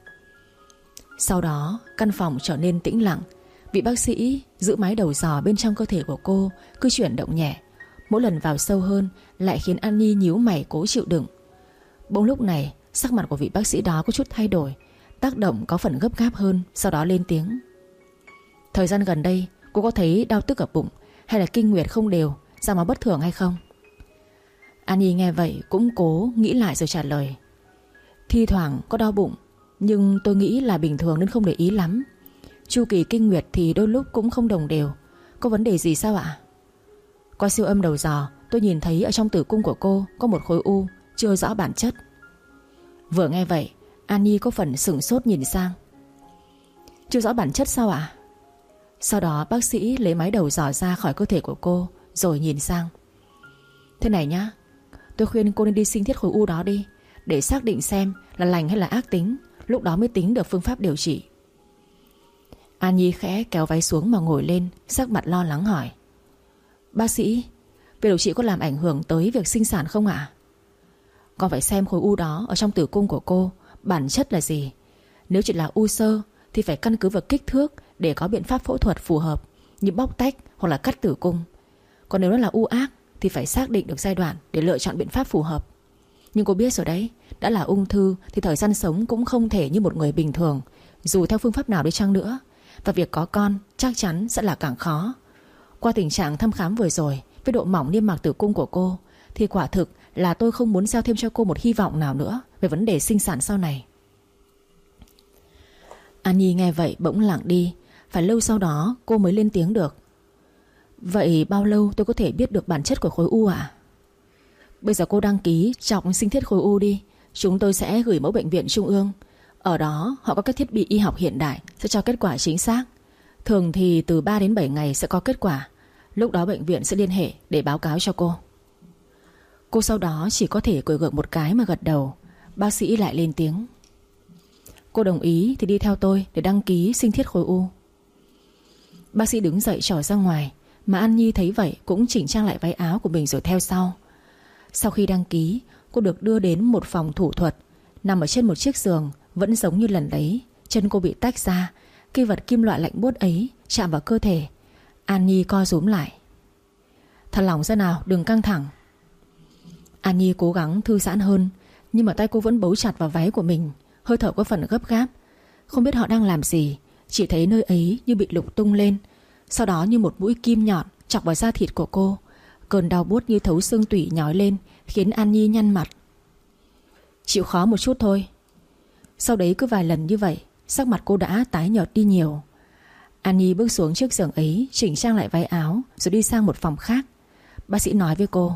Sau đó căn phòng trở nên tĩnh lặng. Vị bác sĩ giữ mái đầu giò bên trong cơ thể của cô cứ chuyển động nhẹ. Mỗi lần vào sâu hơn lại khiến An Nhi nhíu mày cố chịu đựng. Bỗng lúc này sắc mặt của vị bác sĩ đó có chút thay đổi, tác động có phần gấp gáp hơn. Sau đó lên tiếng: Thời gian gần đây cô có thấy đau tức ở bụng hay là kinh nguyệt không đều, ra máu bất thường hay không? An Nhi nghe vậy cũng cố nghĩ lại rồi trả lời: Thi thoảng có đau bụng, nhưng tôi nghĩ là bình thường nên không để ý lắm. Chu kỳ kinh nguyệt thì đôi lúc cũng không đồng đều. Có vấn đề gì sao ạ? Qua siêu âm đầu giò tôi nhìn thấy ở trong tử cung của cô có một khối u, chưa rõ bản chất. Vừa nghe vậy An Nhi có phần sửng sốt nhìn sang. Chưa rõ bản chất sao ạ? Sau đó bác sĩ lấy máy đầu giò ra khỏi cơ thể của cô rồi nhìn sang: Thế này nhá, tôi khuyên cô nên đi sinh thiết khối u đó đi, để xác định xem là lành hay là ác tính. Lúc đó mới tính được phương pháp điều trị. An Nhi khẽ kéo váy xuống mà ngồi lên, sắc mặt lo lắng hỏi: Bác sĩ, việc điều trị có làm ảnh hưởng tới việc sinh sản không ạ? Còn phải xem khối u đó ở trong tử cung của cô bản chất là gì. Nếu chỉ là u xơ thì phải căn cứ vào kích thước để có biện pháp phẫu thuật phù hợp, như bóc tách hoặc là cắt tử cung. Còn nếu nó là u ác thì phải xác định được giai đoạn để lựa chọn biện pháp phù hợp. Nhưng cô biết rồi đấy, đã là ung thư thì thời gian sống cũng không thể như một người bình thường, dù theo phương pháp nào đi chăng nữa. Và việc có con chắc chắn sẽ là càng khó. Qua tình trạng thăm khám vừa rồi, với độ mỏng niêm mạc tử cung của cô, thì quả thực là tôi không muốn gieo thêm cho cô một hy vọng nào nữa về vấn đề sinh sản sau này. An Nhi nghe vậy bỗng lặng đi. Phải lâu sau đó cô mới lên tiếng được: Vậy bao lâu tôi có thể biết được bản chất của khối u ạ? Bây giờ cô đăng ký chọc sinh thiết khối u đi. Chúng tôi sẽ gửi mẫu bệnh viện trung ương. Ở đó họ có các thiết bị y học hiện đại, sẽ cho kết quả chính xác. Thường thì từ ba đến bảy ngày sẽ có kết quả. Lúc đó bệnh viện sẽ liên hệ để báo cáo cho cô. Cô sau đó chỉ có thể cười gượng một cái mà gật đầu. Bác sĩ lại lên tiếng: Cô đồng ý thì đi theo tôi để đăng ký sinh thiết khối u. Bác sĩ đứng dậy trở ra ngoài, mà An Nhi thấy vậy cũng chỉnh trang lại váy áo của mình rồi theo sau. Sau khi đăng ký, cô được đưa đến một phòng thủ thuật. Nằm ở trên một chiếc giường vẫn giống như lần đấy. Chân cô bị tách ra, cây vật kim loại lạnh buốt ấy chạm vào cơ thể. An Nhi co rúm lại. Thả lỏng ra nào, đừng căng thẳng. An Nhi cố gắng thư giãn hơn, nhưng mà tay cô vẫn bấu chặt vào váy của mình. Hơi thở có phần gấp gáp. Không biết họ đang làm gì, chỉ thấy nơi ấy như bị lục tung lên. Sau đó như một mũi kim nhọn chọc vào da thịt của cô. Cơn đau buốt như thấu xương tủy nhói lên, khiến An Nhi nhăn mặt. Chịu khó một chút thôi. Sau đấy cứ vài lần như vậy, sắc mặt cô đã tái nhợt đi nhiều. An Nhi bước xuống chiếc giường ấy, chỉnh trang lại váy áo rồi đi sang một phòng khác. Bác sĩ nói với cô: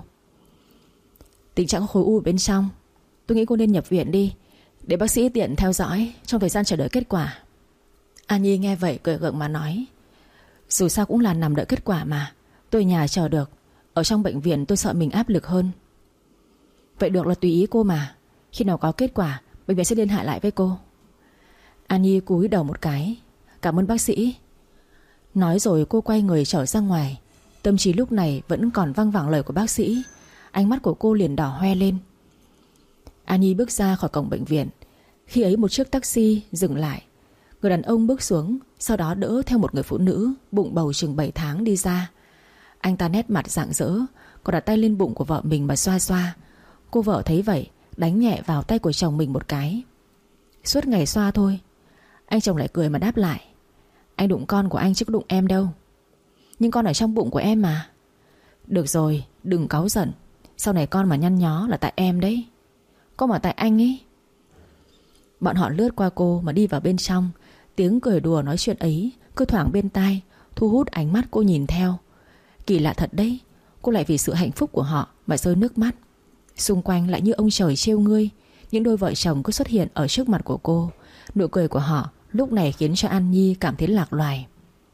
Tình trạng khối u bên trong, tôi nghĩ cô nên nhập viện đi, để bác sĩ tiện theo dõi trong thời gian chờ đợi kết quả. An Nhi nghe vậy cười gượng mà nói: Dù sao cũng là nằm đợi kết quả mà, tôi nhà chờ được. Ở trong bệnh viện tôi sợ mình áp lực hơn. Vậy được, là tùy ý cô mà. Khi nào có kết quả, bệnh viện sẽ liên hệ lại với cô. An Nhi cúi đầu một cái: Cảm ơn bác sĩ. Nói rồi cô quay người trở ra ngoài. Tâm trí lúc này vẫn còn văng vẳng lời của bác sĩ. Ánh mắt của cô liền đỏ hoe lên. An Nhi bước ra khỏi cổng bệnh viện. Khi ấy một chiếc taxi dừng lại. Người đàn ông bước xuống, sau đó đỡ theo một người phụ nữ bụng bầu chừng bảy tháng đi ra. Anh ta nét mặt rạng rỡ, còn đặt tay lên bụng của vợ mình mà xoa xoa. Cô vợ thấy vậy đánh nhẹ vào tay của chồng mình một cái. Suốt ngày xoa thôi. Anh chồng lại cười mà đáp lại: Anh đụng con của anh chứ có đụng em đâu. Nhưng con ở trong bụng của em mà. Được rồi, đừng cáu giận. Sau này con mà nhăn nhó là tại em đấy, có mà tại anh ấy. Bọn họ lướt qua cô mà đi vào bên trong. Tiếng cười đùa nói chuyện ấy cứ thoảng bên tai, thu hút ánh mắt cô nhìn theo. Kỳ lạ thật đấy, cô lại vì sự hạnh phúc của họ mà rơi nước mắt. Xung quanh lại như ông trời trêu ngươi. Những đôi vợ chồng cứ xuất hiện ở trước mặt của cô. Nụ cười của họ lúc này khiến cho An Nhi cảm thấy lạc loài.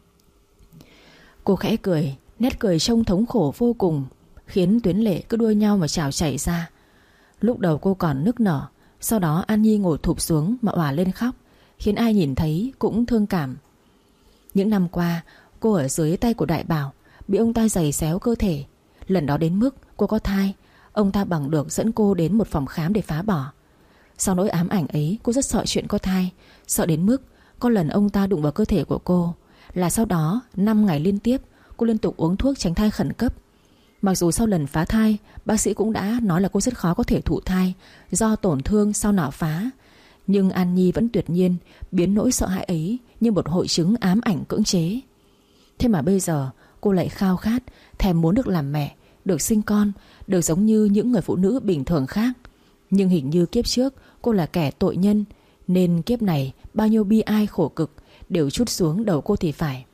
Cô khẽ cười, nét cười trông thống khổ vô cùng, khiến tuyến lệ cứ đua nhau mà trào chảy ra. Lúc đầu cô còn nức nở, sau đó An Nhi ngồi thụp xuống mà òa lên khóc, khiến ai nhìn thấy cũng thương cảm. Những năm qua cô ở dưới tay của Đại Bảo, bị ông ta giày xéo cơ thể. Lần đó đến mức cô có thai, ông ta bằng được dẫn cô đến một phòng khám để phá bỏ. Sau nỗi ám ảnh ấy, cô rất sợ chuyện có thai, sợ đến mức có lần ông ta đụng vào cơ thể của cô là sau đó năm ngày liên tiếp cô liên tục uống thuốc tránh thai khẩn cấp. Mặc dù sau lần phá thai, bác sĩ cũng đã nói là cô rất khó có thể thụ thai do tổn thương sau nạo phá, nhưng An Nhi vẫn tuyệt nhiên biến nỗi sợ hãi ấy như một hội chứng ám ảnh cưỡng chế. Thế mà bây giờ cô lại khao khát, thèm muốn được làm mẹ, được sinh con, được giống như những người phụ nữ bình thường khác. Nhưng hình như kiếp trước cô là kẻ tội nhân, nên kiếp này bao nhiêu bi ai khổ cực đều trút xuống đầu cô thì phải.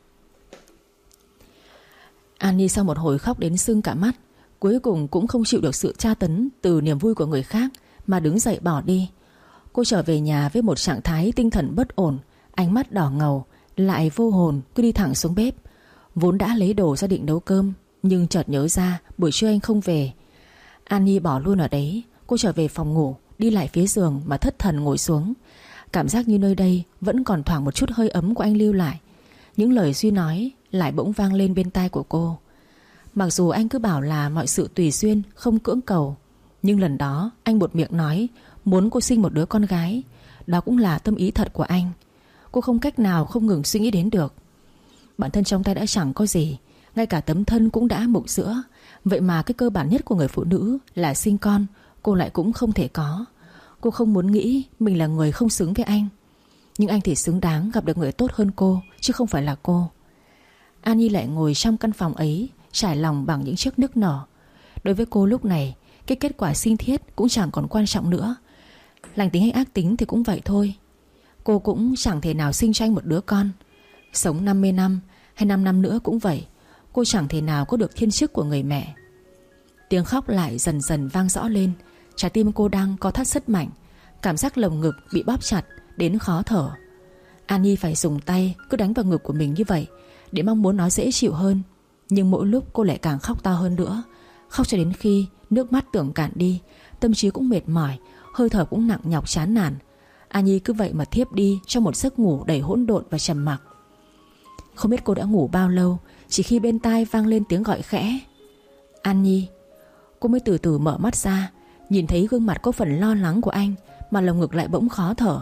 An Nhi sau một hồi khóc đến sưng cả mắt, cuối cùng cũng không chịu được sự tra tấn từ niềm vui của người khác mà đứng dậy bỏ đi. Cô trở về nhà với một trạng thái tinh thần bất ổn, ánh mắt đỏ ngầu, lại vô hồn cứ đi thẳng xuống bếp. Vốn đã lấy đồ ra định nấu cơm, nhưng chợt nhớ ra buổi trưa anh không về. An Nhi bỏ luôn ở đấy. Cô trở về phòng ngủ, đi lại phía giường mà thất thần ngồi xuống. Cảm giác như nơi đây vẫn còn thoảng một chút hơi ấm của anh lưu lại. Những lời Duy nói lại bỗng vang lên bên tai của cô. Mặc dù anh cứ bảo là mọi sự tùy duyên, không cưỡng cầu, nhưng lần đó anh buột miệng nói muốn cô sinh một đứa con gái. Đó cũng là tâm ý thật của anh. Cô không cách nào không ngừng suy nghĩ đến được. Bản thân trong tay đã chẳng có gì, ngay cả tấm thân cũng đã mục sữa. Vậy mà cái cơ bản nhất của người phụ nữ là sinh con, cô lại cũng không thể có. Cô không muốn nghĩ mình là người không xứng với anh, nhưng anh thì xứng đáng gặp được người tốt hơn cô, chứ không phải là cô. An Nhi lại ngồi trong căn phòng ấy, trải lòng bằng những chiếc nức nở. Đối với cô lúc này, cái kết quả sinh thiết cũng chẳng còn quan trọng nữa. Lành tính hay ác tính thì cũng vậy thôi. Cô cũng chẳng thể nào sinh cho anh một đứa con. Sống năm mươi năm hay năm năm nữa cũng vậy, cô chẳng thể nào có được thiên chức của người mẹ. Tiếng khóc lại dần dần vang rõ lên. Trái tim cô đang co thắt rất mạnh, cảm giác lồng ngực bị bóp chặt đến khó thở. An Nhi phải dùng tay cứ đánh vào ngực của mình như vậy để mong muốn nó dễ chịu hơn. Nhưng mỗi lúc cô lại càng khóc to hơn nữa. Khóc cho đến khi nước mắt tưởng cạn đi, tâm trí cũng mệt mỏi, hơi thở cũng nặng nhọc chán nản. An Nhi cứ vậy mà thiếp đi trong một giấc ngủ đầy hỗn độn và trầm mặc. Không biết cô đã ngủ bao lâu, chỉ khi bên tai vang lên tiếng gọi khẽ: An Nhi. Cô mới từ từ mở mắt ra, nhìn thấy gương mặt có phần lo lắng của anh, mà lồng ngực lại bỗng khó thở.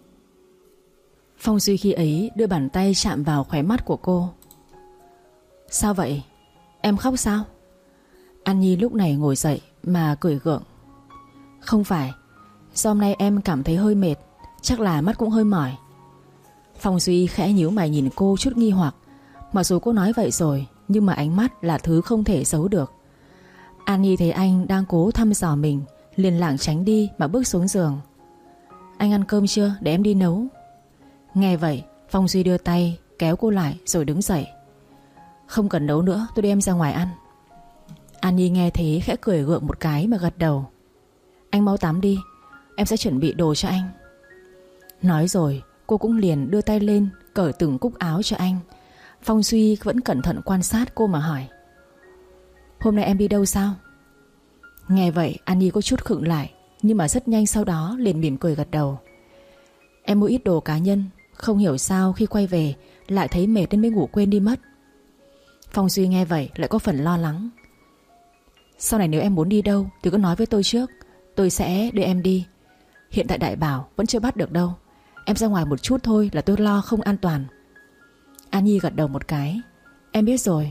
Phong Duy khi ấy đưa bàn tay chạm vào khóe mắt của cô. Sao vậy? Em khóc sao? An Nhi lúc này ngồi dậy mà cười gượng. Không phải, do hôm nay em cảm thấy hơi mệt, chắc là mắt cũng hơi mỏi. Phong Duy khẽ nhíu mày nhìn cô chút nghi hoặc. Mặc dù cô nói vậy rồi, nhưng mà ánh mắt là thứ không thể giấu được. An Nhi thấy anh đang cố thăm dò mình, liền lảng tránh đi mà bước xuống giường. Anh ăn cơm chưa? Để em đi nấu. Nghe vậy, Phong Duy đưa tay kéo cô lại rồi đứng dậy. Không cần nấu nữa, tôi đi em ra ngoài ăn. An Nhi nghe thế khẽ cười gượng một cái mà gật đầu. Anh mau tắm đi, em sẽ chuẩn bị đồ cho anh. Nói rồi cô cũng liền đưa tay lên cởi từng cúc áo cho anh. Phong Duy vẫn cẩn thận quan sát cô mà hỏi: Hôm nay em đi đâu sao? Nghe vậy An Nhi có chút khựng lại, nhưng mà rất nhanh sau đó liền mỉm cười gật đầu. Em mua ít đồ cá nhân, không hiểu sao khi quay về lại thấy mệt nên mới ngủ quên đi mất. Phong Duy nghe vậy lại có phần lo lắng. Sau này nếu em muốn đi đâu thì cứ nói với tôi trước, tôi sẽ đưa em đi. Hiện tại Đại Bảo vẫn chưa bắt được đâu, em ra ngoài một chút thôi là tôi lo không an toàn. An Nhi gật đầu một cái. Em biết rồi.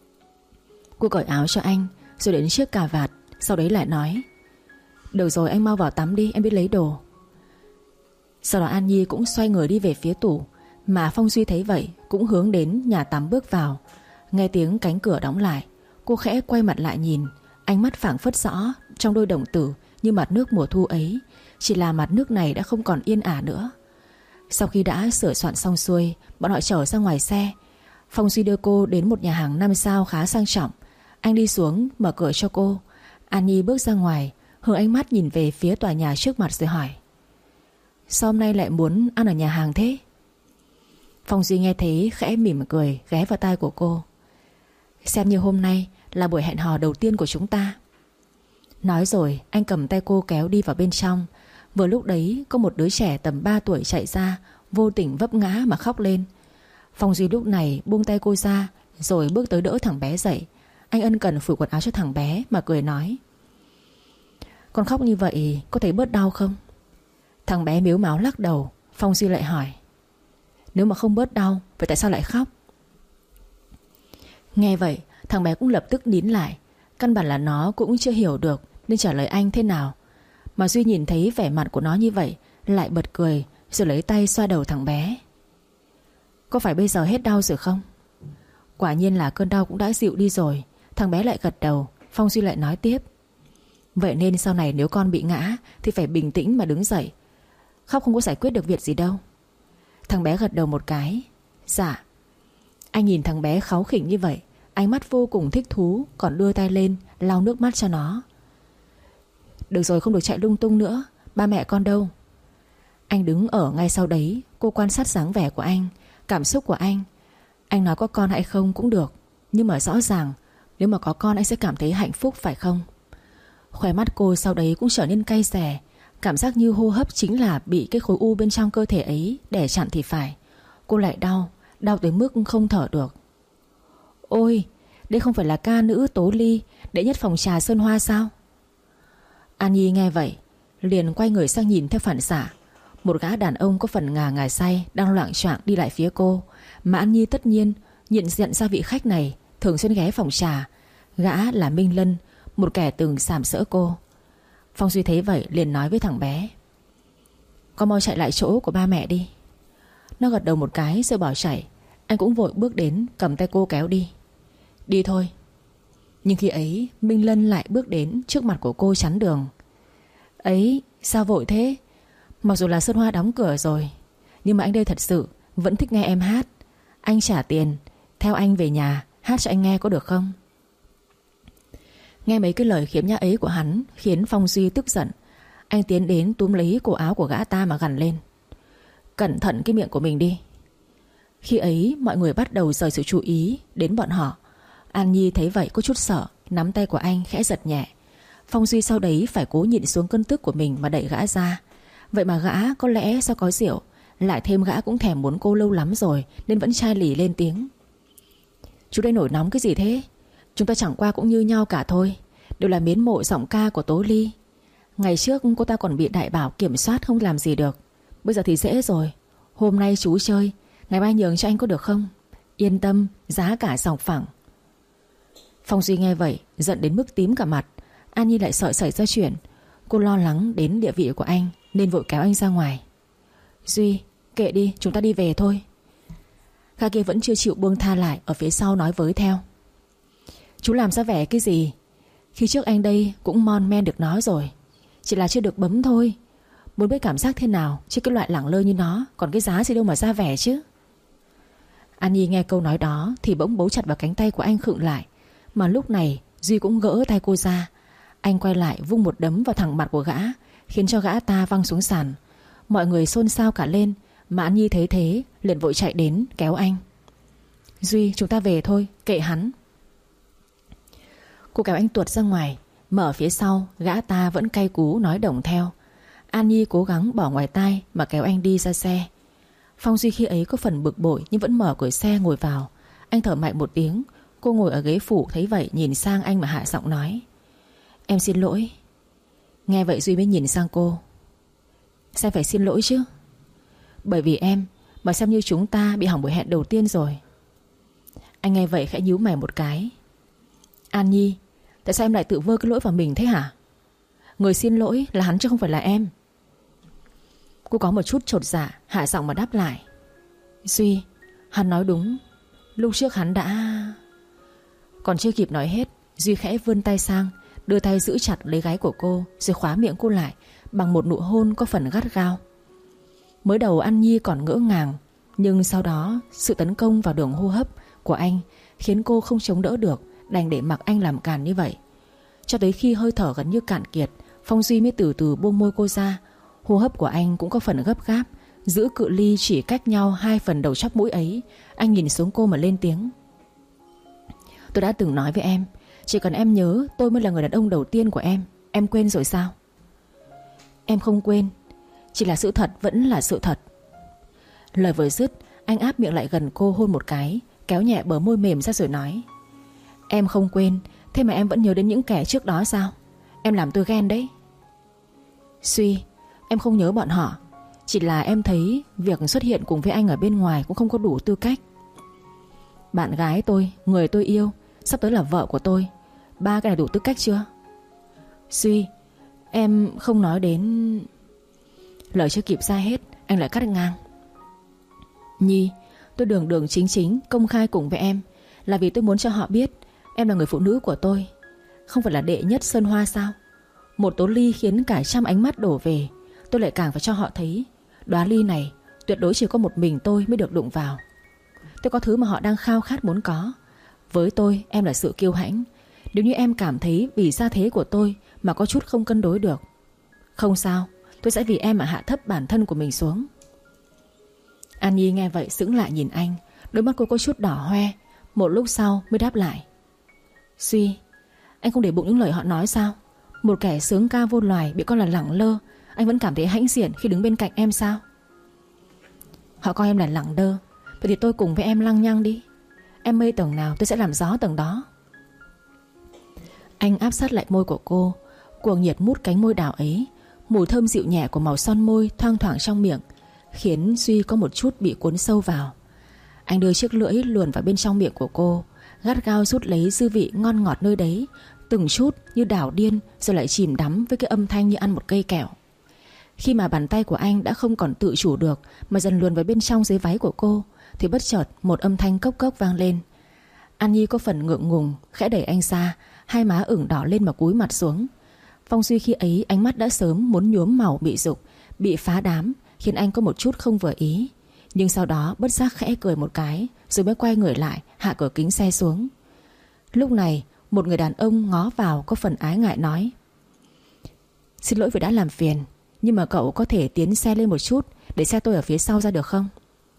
Cô cởi áo cho anh rồi đến chiếc cà vạt, sau đấy lại nói: Được rồi, anh mau vào tắm đi, em đi lấy đồ. Sau đó An Nhi cũng xoay người đi về phía tủ, mà Phong Duy thấy vậy cũng hướng đến nhà tắm bước vào. Nghe tiếng cánh cửa đóng lại, cô khẽ quay mặt lại nhìn. Ánh mắt phảng phất rõ trong đôi đồng tử như mặt nước mùa thu ấy, chỉ là mặt nước này đã không còn yên ả nữa. Sau khi đã sửa soạn xong xuôi, bọn họ chở ra ngoài xe. Phong Duy đưa cô đến một nhà hàng năm sao khá sang trọng. Anh đi xuống mở cửa cho cô. An Nhi bước ra ngoài, hướng ánh mắt nhìn về phía tòa nhà trước mặt rồi hỏi: Sao hôm nay lại muốn ăn ở nhà hàng thế? Phong Duy nghe thấy khẽ mỉm cười ghé vào tai của cô. Xem như hôm nay là buổi hẹn hò đầu tiên của chúng ta. Nói rồi anh cầm tay cô kéo đi vào bên trong. Vừa lúc đấy có một đứa trẻ tầm ba tuổi chạy ra, vô tình vấp ngã mà khóc lên. Phong Duy lúc này buông tay cô ra, rồi bước tới đỡ thằng bé dậy. Anh ân cần phủi quần áo cho thằng bé mà cười nói: Con khóc như vậy có thấy bớt đau không? Thằng bé mếu máo lắc đầu. Phong Duy lại hỏi: Nếu mà không bớt đau, vậy tại sao lại khóc? Nghe vậy thằng bé cũng lập tức nín lại. Căn bản là nó cũng chưa hiểu được nên trả lời anh thế nào. Mà Duy nhìn thấy vẻ mặt của nó như vậy, lại bật cười, rồi lấy tay xoa đầu thằng bé. Có phải bây giờ hết đau rồi không? Quả nhiên là cơn đau cũng đã dịu đi rồi. Thằng bé lại gật đầu. Phong Duy lại nói tiếp: Vậy nên sau này nếu con bị ngã thì phải bình tĩnh mà đứng dậy. Khóc không có giải quyết được việc gì đâu. Thằng bé gật đầu một cái. Dạ. Anh nhìn thằng bé kháu khỉnh như vậy, ánh mắt vô cùng thích thú, còn đưa tay lên lau nước mắt cho nó. Được rồi, không được chạy lung tung nữa. Ba mẹ con đâu? Anh đứng ở ngay sau đấy. Cô quan sát dáng vẻ của anh, cảm xúc của anh. Anh nói có con hay không cũng được, nhưng mà rõ ràng nếu mà có con anh sẽ cảm thấy hạnh phúc phải không? Khóe mắt cô sau đấy cũng trở nên cay xè. Cảm giác như hô hấp chính là bị cái khối u bên trong cơ thể ấy đè chặn thì phải. Cô lại đau, đau tới mức không thở được. Ôi, đây không phải là ca nữ Tố Ly, đệ nhất phòng trà Sơn Hoa sao? An Nhi nghe vậy liền quay người sang nhìn theo phản xạ. Một gã đàn ông có phần ngà ngà say đang loạng choạng đi lại phía cô. Mà An Nhi tất nhiên nhận diện ra vị khách này thường xuyên ghé phòng trà. Gã là Minh Lân, một kẻ từng sàm sỡ cô. Phong Duy thấy vậy liền nói với thằng bé: Con mau chạy lại chỗ của ba mẹ đi. Nó gật đầu một cái rồi bỏ chạy. Anh cũng vội bước đến cầm tay cô kéo đi. Đi thôi. Nhưng khi ấy Minh Lân lại bước đến trước mặt của cô chắn đường. Ấy, sao vội thế? Mặc dù là Sơn Hoa đóng cửa rồi, nhưng mà anh đây thật sự vẫn thích nghe em hát. Anh trả tiền theo anh về nhà hát cho anh nghe có được không? Nghe mấy cái lời khiếm nhã ấy của hắn khiến Phong Duy tức giận. Anh tiến đến túm lấy cổ áo của gã ta mà gằn lên: Cẩn thận cái miệng của mình đi. Khi ấy mọi người bắt đầu rời sự chú ý đến bọn họ. An Nhi thấy vậy có chút sợ, nắm tay của anh khẽ giật nhẹ. Phong Duy sau đấy phải cố nhịn xuống cơn tức của mình mà đẩy gã ra. Vậy mà gã có lẽ do có rượu, lại thêm gã cũng thèm muốn cô lâu lắm rồi nên vẫn chai lì lên tiếng: Chú đây nổi nóng cái gì thế? Chúng ta chẳng qua cũng như nhau cả thôi, đều là mến mộ giọng ca của Tố Ly. Ngày trước cô ta còn bị đại bảo kiểm soát không làm gì được. Bây giờ thì dễ rồi. Hôm nay chú chơi, ngày mai nhường cho anh có được không? Yên tâm, giá cả sòng phẳng. Phong Duy nghe vậy giận đến mức tím cả mặt. An Nhi lại sợ xảy ra chuyện. Cô lo lắng đến địa vị của anh nên vội kéo anh ra ngoài. Duy, kệ đi, chúng ta đi về thôi. Gã kia vẫn chưa chịu buông tha lại, ở phía sau nói với theo: Chú làm ra vẻ cái gì? Khi trước anh đây cũng mon men được nó rồi, chỉ là chưa được bấm thôi. Muốn biết cảm giác thế nào chứ cái loại lẳng lơ như nó còn cái giá gì đâu mà ra vẻ chứ. An Nhi nghe câu nói đó thì bỗng bấu chặt vào cánh tay của anh khựng lại. Mà lúc này Duy cũng gỡ tay cô ra. Anh quay lại vung một đấm vào thẳng mặt của gã, khiến cho gã ta văng xuống sàn. Mọi người xôn xao cả lên. Mà An Nhi thấy thế liền vội chạy đến kéo anh: Duy, chúng ta về thôi, kệ hắn. Cô kéo anh tuột ra ngoài. Mở phía sau, gã ta vẫn cay cú nói đồng theo. An Nhi cố gắng bỏ ngoài tai mà kéo anh đi ra xe. Phong Duy khi ấy có phần bực bội nhưng vẫn mở cửa xe ngồi vào. Anh thở mạnh một tiếng. Cô ngồi ở ghế phụ thấy vậy nhìn sang anh mà hạ giọng nói: Em xin lỗi. Nghe vậy Duy mới nhìn sang cô: Sao phải xin lỗi chứ? Bởi vì em mà xem như chúng ta bị hỏng buổi hẹn đầu tiên rồi. Anh nghe vậy khẽ nhíu mày một cái. An Nhi, tại sao em lại tự vơ cái lỗi vào mình thế hả? Người xin lỗi là hắn chứ không phải là em. Cô có một chút chột dạ, hạ giọng mà đáp lại: Duy, hắn nói đúng. Lúc trước hắn đã... Còn chưa kịp nói hết, Duy khẽ vươn tay sang, đưa tay giữ chặt lấy gáy của cô, rồi khóa miệng cô lại bằng một nụ hôn có phần gắt gao. Mới đầu An Nhi còn ngỡ ngàng, nhưng sau đó sự tấn công vào đường hô hấp của anh khiến cô không chống đỡ được, đành để mặc anh làm càn như vậy. Cho tới khi hơi thở gần như cạn kiệt, Phong Duy mới từ từ buông môi cô ra. Hô hấp của anh cũng có phần gấp gáp, giữ cự ly chỉ cách nhau hai phần đầu chóp mũi ấy. Anh nhìn xuống cô mà lên tiếng: Tôi đã từng nói với em, chỉ cần em nhớ tôi mới là người đàn ông đầu tiên của em. Em quên rồi sao? Em không quên, chỉ là sự thật vẫn là sự thật. Lời vừa dứt, anh áp miệng lại gần cô hôn một cái, kéo nhẹ bờ môi mềm ra rồi nói: Em không quên, thế mà em vẫn nhớ đến những kẻ trước đó sao? Em làm tôi ghen đấy. Suy, em không nhớ bọn họ, chỉ là em thấy việc xuất hiện cùng với anh ở bên ngoài cũng không có đủ tư cách. Bạn gái tôi, người tôi yêu, sắp tới là vợ của tôi, ba cái này đủ tư cách chưa? Suy, em không nói đến... Lời chưa kịp ra hết, anh lại cắt ngang: Nhi, tôi đường đường chính chính công khai cùng với em là vì tôi muốn cho họ biết em là người phụ nữ của tôi, không phải là đệ nhất sơn hoa sao? Một tố ly khiến cả trăm ánh mắt đổ về, tôi lại càng phải cho họ thấy đóa ly này tuyệt đối chỉ có một mình tôi mới được đụng vào. Tôi có thứ mà họ đang khao khát muốn có. Với tôi, em là sự kiêu hãnh. Nếu như em cảm thấy vì gia thế của tôi mà có chút không cân đối được, không sao, tôi sẽ vì em mà hạ thấp bản thân của mình xuống. An Nhi nghe vậy sững lại nhìn anh, đôi mắt cô có chút đỏ hoe. Một lúc sau mới đáp lại: Suy, anh không để bụng những lời họ nói sao? Một kẻ sướng ca vô loài bị coi là lẳng lơ, anh vẫn cảm thấy hãnh diện khi đứng bên cạnh em sao? Họ coi em là lẳng đơ, vậy thì tôi cùng với em lăng nhăng đi. Em mê tầng nào tôi sẽ làm gió tầng đó. Anh áp sát lại môi của cô, cuồng nhiệt mút cánh môi đào ấy. Mùi thơm dịu nhẹ của màu son môi thoang thoảng trong miệng khiến Duy có một chút bị cuốn sâu vào. Anh đưa chiếc lưỡi luồn vào bên trong miệng của cô, gắt gao rút lấy dư vị ngon ngọt nơi đấy, từng chút như đảo điên, rồi lại chìm đắm với cái âm thanh như ăn một cây kẹo. Khi mà bàn tay của anh đã không còn tự chủ được mà dần luồn vào bên trong dưới váy của cô, thì bất chợt một âm thanh cốc cốc vang lên. An Nhi có phần ngượng ngùng khẽ đẩy anh ra, hai má ửng đỏ lên mà cúi mặt xuống. Phong Duy khi ấy ánh mắt đã sớm muốn nhuốm màu bị dục, bị phá đám, khiến anh có một chút không vừa ý. Nhưng sau đó bất giác khẽ cười một cái, rồi mới quay người lại hạ cửa kính xe xuống. Lúc này một người đàn ông ngó vào có phần ái ngại nói: Xin lỗi vì đã làm phiền, nhưng mà cậu có thể tiến xe lên một chút để xe tôi ở phía sau ra được không?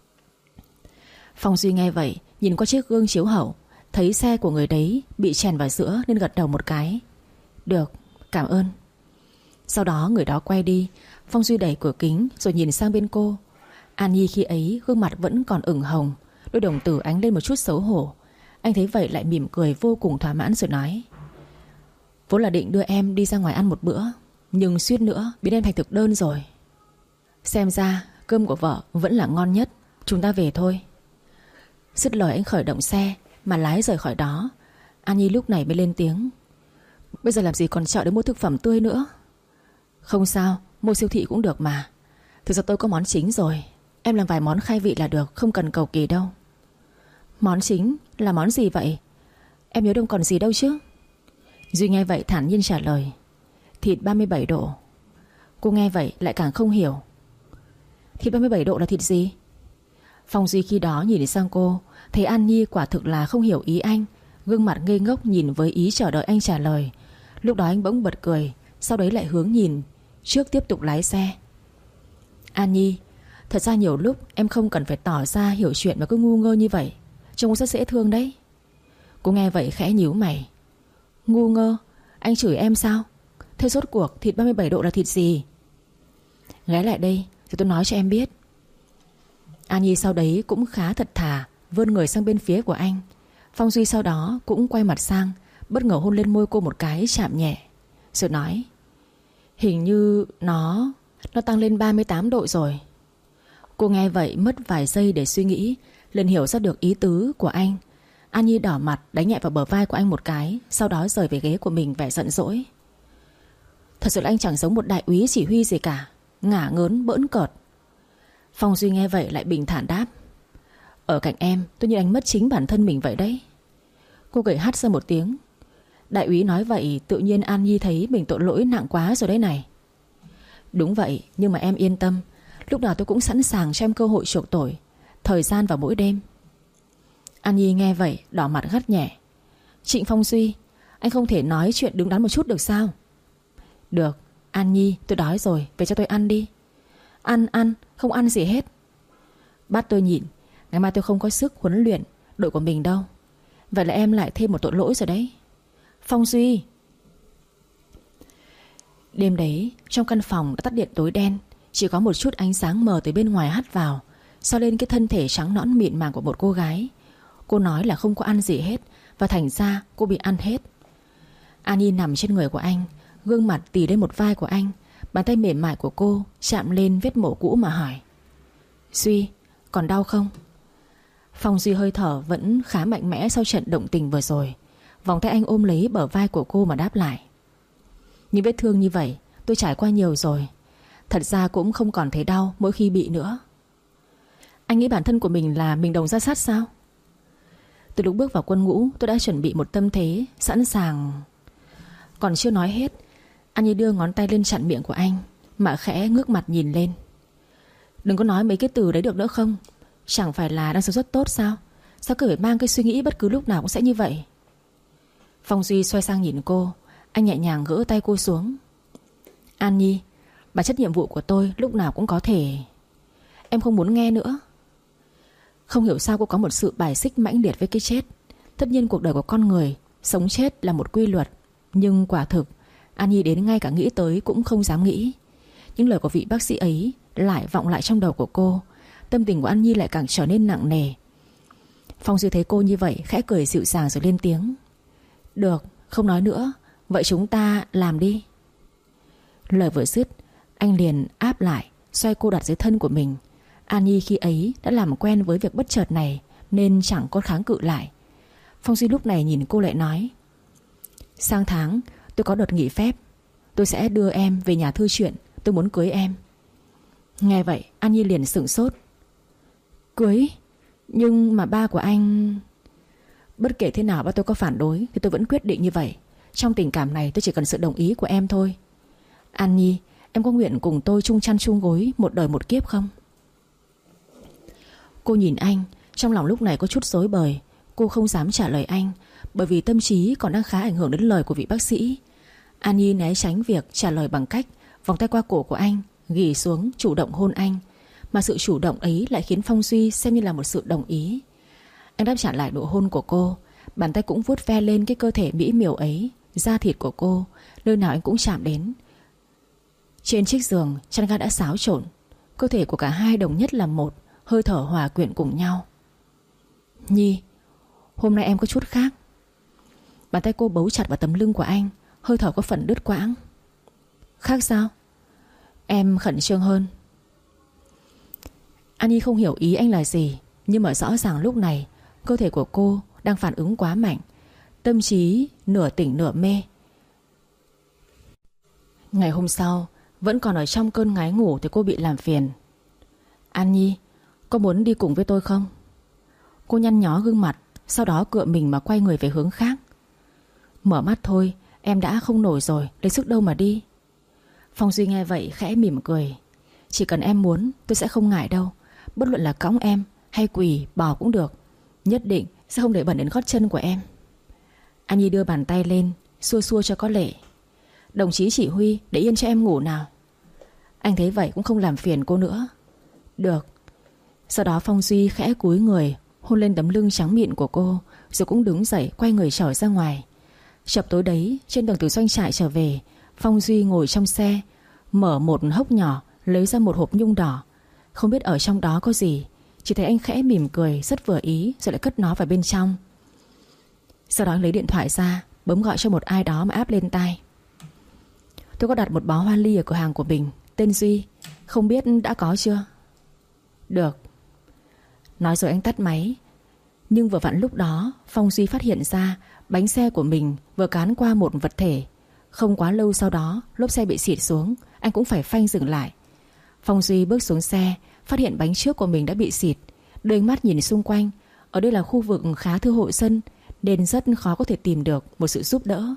Phong Duy nghe vậy, nhìn qua chiếc gương chiếu hậu, thấy xe của người đấy bị chèn vào giữa nên gật đầu một cái: Được, cảm ơn. Sau đó người đó quay đi. Phong Duy đẩy cửa kính rồi nhìn sang bên cô. An Nhi khi ấy gương mặt vẫn còn ửng hồng, đôi đồng tử ánh lên một chút xấu hổ. Anh thấy vậy lại mỉm cười vô cùng thỏa mãn rồi nói: Vốn là định đưa em đi ra ngoài ăn một bữa, nhưng suýt nữa biến em thành thực đơn rồi. Xem ra cơm của vợ vẫn là ngon nhất, chúng ta về thôi. Dứt lời anh khởi động xe mà lái rời khỏi đó. An Nhi lúc này mới lên tiếng: Bây giờ làm gì còn chợ để mua thực phẩm tươi nữa? Không sao, mua siêu thị cũng được mà. Thực ra tôi có món chính rồi, em làm vài món khai vị là được, không cần cầu kỳ đâu. Món chính là món gì vậy? Em nhớ đâu còn gì đâu chứ? Duy nghe vậy thản nhiên trả lời: Thịt ba mươi bảy độ. Cô nghe vậy lại càng không hiểu. Thịt ba mươi bảy độ là thịt gì? Phong Duy khi đó nhìn sang cô, thấy An Nhi quả thực là không hiểu ý anh, gương mặt ngây ngốc nhìn với ý chờ đợi anh trả lời. Lúc đó anh bỗng bật cười, sau đấy lại hướng nhìn trước tiếp tục lái xe. An Nhi, thật ra nhiều lúc em không cần phải tỏ ra hiểu chuyện mà cứ ngu ngơ như vậy, trông rất dễ thương đấy. Cô nghe vậy khẽ nhíu mày: Ngu ngơ? Anh chửi em sao? Thế rốt cuộc thịt ba mươi bảy độ là thịt gì? Ghé lại đây rồi tôi nói cho em biết. An Nhi sau đấy cũng khá thật thà vươn người sang bên phía của anh. Phong Duy sau đó cũng quay mặt sang, bất ngờ hôn lên môi cô một cái chạm nhẹ, rồi nói: Hình như nó Nó tăng lên ba mươi tám độ rồi. Cô nghe vậy mất vài giây để suy nghĩ, liền hiểu ra được ý tứ của anh. An Nhi đỏ mặt đánh nhẹ vào bờ vai của anh một cái, sau đó rời về ghế của mình vẻ giận dỗi. Thật sự là anh chẳng giống một đại úy chỉ huy gì cả, ngả ngớn bỡn cợt. Phong Duy nghe vậy lại bình thản đáp: Ở cạnh em tôi như anh mất chính bản thân mình vậy đấy. Cô gầy hắt ra một tiếng. Đại úy nói vậy tự nhiên An Nhi thấy mình tội lỗi nặng quá rồi đấy này. Đúng vậy, nhưng mà em yên tâm, lúc nào tôi cũng sẵn sàng cho em cơ hội chuộc tội, thời gian vào mỗi đêm. An Nhi nghe vậy đỏ mặt gắt nhẹ: Trịnh Phong Duy, anh không thể nói chuyện đứng đắn một chút được sao? Được, An Nhi, tôi đói rồi, về cho tôi ăn đi. Ăn, ăn, không ăn gì hết. Bắt tôi nhịn, ngày mai tôi không có sức huấn luyện đội của mình đâu. Vậy là em lại thêm một tội lỗi rồi đấy. Phong Duy. Đêm đấy trong căn phòng đã tắt điện tối đen, chỉ có một chút ánh sáng mờ từ bên ngoài hắt vào, soi lên cái thân thể trắng nõn mịn màng của một cô gái. Cô nói là không có ăn gì hết, và thành ra cô bị ăn hết. An Nhi nằm trên người của anh, gương mặt tì lên một vai của anh. Bàn tay mềm mại của cô chạm lên vết mổ cũ mà hỏi: Duy, còn đau không? Phong Duy hơi thở vẫn khá mạnh mẽ sau trận động tình vừa rồi. Vòng tay anh ôm lấy bờ vai của cô mà đáp lại: Những vết thương như vậy tôi trải qua nhiều rồi. Thật ra cũng không còn thấy đau mỗi khi bị nữa. Anh nghĩ bản thân của mình là mình đồng ra sắt sao? Từ lúc bước vào quân ngũ, tôi đã chuẩn bị một tâm thế sẵn sàng. Còn chưa nói hết, An Nhi đưa ngón tay lên chặn miệng của anh, mà khẽ ngước mặt nhìn lên. Đừng có nói mấy cái từ đấy được nữa không? Chẳng phải là đang sống rất tốt sao? Sao cứ phải mang cái suy nghĩ bất cứ lúc nào cũng sẽ như vậy? Phong Duy xoay sang nhìn cô. Anh nhẹ nhàng gỡ tay cô xuống. An Nhi, bản chất nhiệm vụ của tôi lúc nào cũng có thể. Em không muốn nghe nữa. Không hiểu sao cô có một sự bài xích mãnh liệt với cái chết. Tất nhiên cuộc đời của con người, sống chết là một quy luật. Nhưng quả thực An Nhi đến ngay cả nghĩ tới cũng không dám nghĩ. Những lời của vị bác sĩ ấy lại vọng lại trong đầu của cô. Tâm tình của An Nhi lại càng trở nên nặng nề. Phong Duy thấy cô như vậy khẽ cười dịu dàng rồi lên tiếng: Được, không nói nữa. Vậy chúng ta làm đi. Lời vừa dứt, anh liền áp lại, xoay cô đặt dưới thân của mình. An Nhi khi ấy đã làm quen với việc bất chợt này nên chẳng có kháng cự lại. Phong Duy lúc này nhìn cô lại nói: Sang tháng tôi có đợt nghỉ phép, tôi sẽ đưa em về nhà thư chuyện. Tôi muốn cưới em. Nghe vậy An Nhi liền sửng sốt. Cưới? Nhưng mà ba của anh... Bất kể thế nào ba tôi có phản đối thì tôi vẫn quyết định như vậy. Trong tình cảm này tôi chỉ cần sự đồng ý của em thôi. An Nhi, em có nguyện cùng tôi chung chăn chung gối một đời một kiếp không? Cô nhìn anh, trong lòng lúc này có chút rối bời. Cô không dám trả lời anh, bởi vì tâm trí còn đang khá ảnh hưởng đến lời của vị bác sĩ. An Nhi né tránh việc trả lời bằng cách vòng tay qua cổ của anh, ghì xuống chủ động hôn anh. Mà sự chủ động ấy lại khiến Phong Duy xem như là một sự đồng ý. Anh đáp trả lại nụ hôn của cô. Bàn tay cũng vuốt ve lên cái cơ thể mỹ miều ấy, da thịt của cô, nơi nào anh cũng chạm đến. Trên chiếc giường, chăn ga đã xáo trộn. Cơ thể của cả hai đồng nhất là một, hơi thở hòa quyện cùng nhau. Nhi, hôm nay em có chút khác. Bàn tay cô bấu chặt vào tấm lưng của anh, hơi thở có phần đứt quãng. Khác sao? Em khẩn trương hơn. An Nhi không hiểu ý anh là gì, nhưng mà rõ ràng lúc này cơ thể của cô đang phản ứng quá mạnh. Tâm trí nửa tỉnh nửa mê. Ngày hôm sau, vẫn còn ở trong cơn ngái ngủ thì cô bị làm phiền. An Nhi, có muốn đi cùng với tôi không? Cô nhăn nhó gương mặt, sau đó cựa mình mà quay người về hướng khác. Mở mắt thôi, em đã không nổi rồi, lấy sức đâu mà đi. Phong Duy nghe vậy khẽ mỉm cười. Chỉ cần em muốn tôi sẽ không ngại đâu. Bất luận là cõng em hay quỳ bò cũng được. Nhất định sẽ không để bẩn đến gót chân của em. An Nhi đưa bàn tay lên, xua xua cho có lệ. Đồng chí chỉ huy, để yên cho em ngủ nào. Anh thấy vậy cũng không làm phiền cô nữa. Được. Sau đó Phong Duy khẽ cúi người, hôn lên tấm lưng trắng mịn của cô, rồi cũng đứng dậy quay người trở ra ngoài. Chập tối đấy, trên đường từ doanh trại trở về, Phong Duy ngồi trong xe, mở một hốc nhỏ, lấy ra một hộp nhung đỏ. Không biết ở trong đó có gì, chỉ thấy anh khẽ mỉm cười rất vừa ý, rồi lại cất nó vào bên trong. Sau đó anh lấy điện thoại ra, bấm gọi cho một ai đó mà áp lên tai. Tôi có đặt một bó hoa ly ở cửa hàng của mình, tên Duy, không biết đã có chưa? Được. Nói rồi anh tắt máy. Nhưng vừa vặn lúc đó Phong Duy phát hiện ra bánh xe của mình vừa cán qua một vật thể. Không quá lâu sau đó lốp xe bị xịt xuống. Anh cũng phải phanh dừng lại. Phong Duy bước xuống xe, phát hiện bánh trước của mình đã bị xịt. Đưa ánh mắt nhìn xung quanh. Ở đây là khu vực khá thưa hộ dân, nên rất khó có thể tìm được một sự giúp đỡ.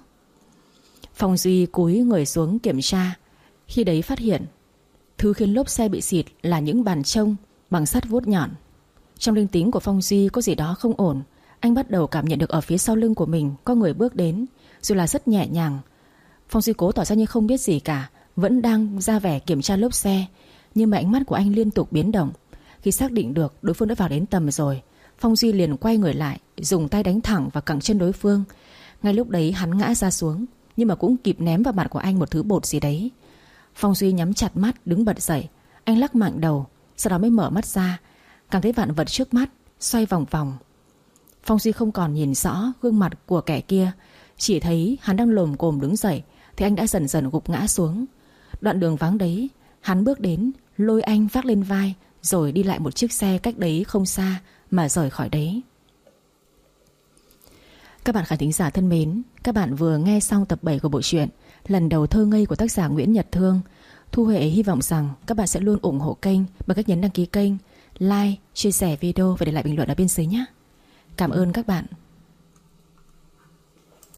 Phong Duy cúi người xuống kiểm tra. Khi đấy phát hiện thứ khiến lốp xe bị xịt là những bàn trông bằng sắt vuốt nhọn. Trong linh tính của Phong Duy có gì đó không ổn. Anh bắt đầu cảm nhận được ở phía sau lưng của mình có người bước đến, dù là rất nhẹ nhàng. Phong Duy cố tỏ ra như không biết gì cả, vẫn đang ra vẻ kiểm tra lốp xe. Nhưng mà ánh mắt của anh liên tục biến động. Khi xác định được đối phương đã vào đến tầm rồi, Phong Duy liền quay người lại, dùng tay đánh thẳng vào cẳng chân đối phương. Ngay lúc đấy hắn ngã ra xuống. nhưng mà cũng kịp ném vào mặt của anh một thứ bột gì đấy. Phong Duy nhắm chặt mắt đứng bật dậy. Anh lắc mạnh đầu, sau đó mới mở mắt ra, cảm thấy vạn vật trước mắt xoay vòng vòng. Phong Duy không còn nhìn rõ gương mặt của kẻ kia, chỉ thấy hắn đang lồm cồm đứng dậy thì anh đã dần dần gục ngã xuống. Đoạn đường vắng đấy, hắn bước đến, lôi anh vác lên vai, rồi đi lại một chiếc xe cách đấy không xa mà rời khỏi đấy. Các bạn khán thính giả thân mến, các bạn vừa nghe xong tập bảy của bộ truyện Lần Đầu Thơ Ngây của tác giả Nguyễn Nhật Thương. Thu Huệ hy vọng rằng các bạn sẽ luôn ủng hộ kênh bằng cách nhấn đăng ký kênh, like, chia sẻ video và để lại bình luận ở bên dưới nhé. Cảm ơn các bạn.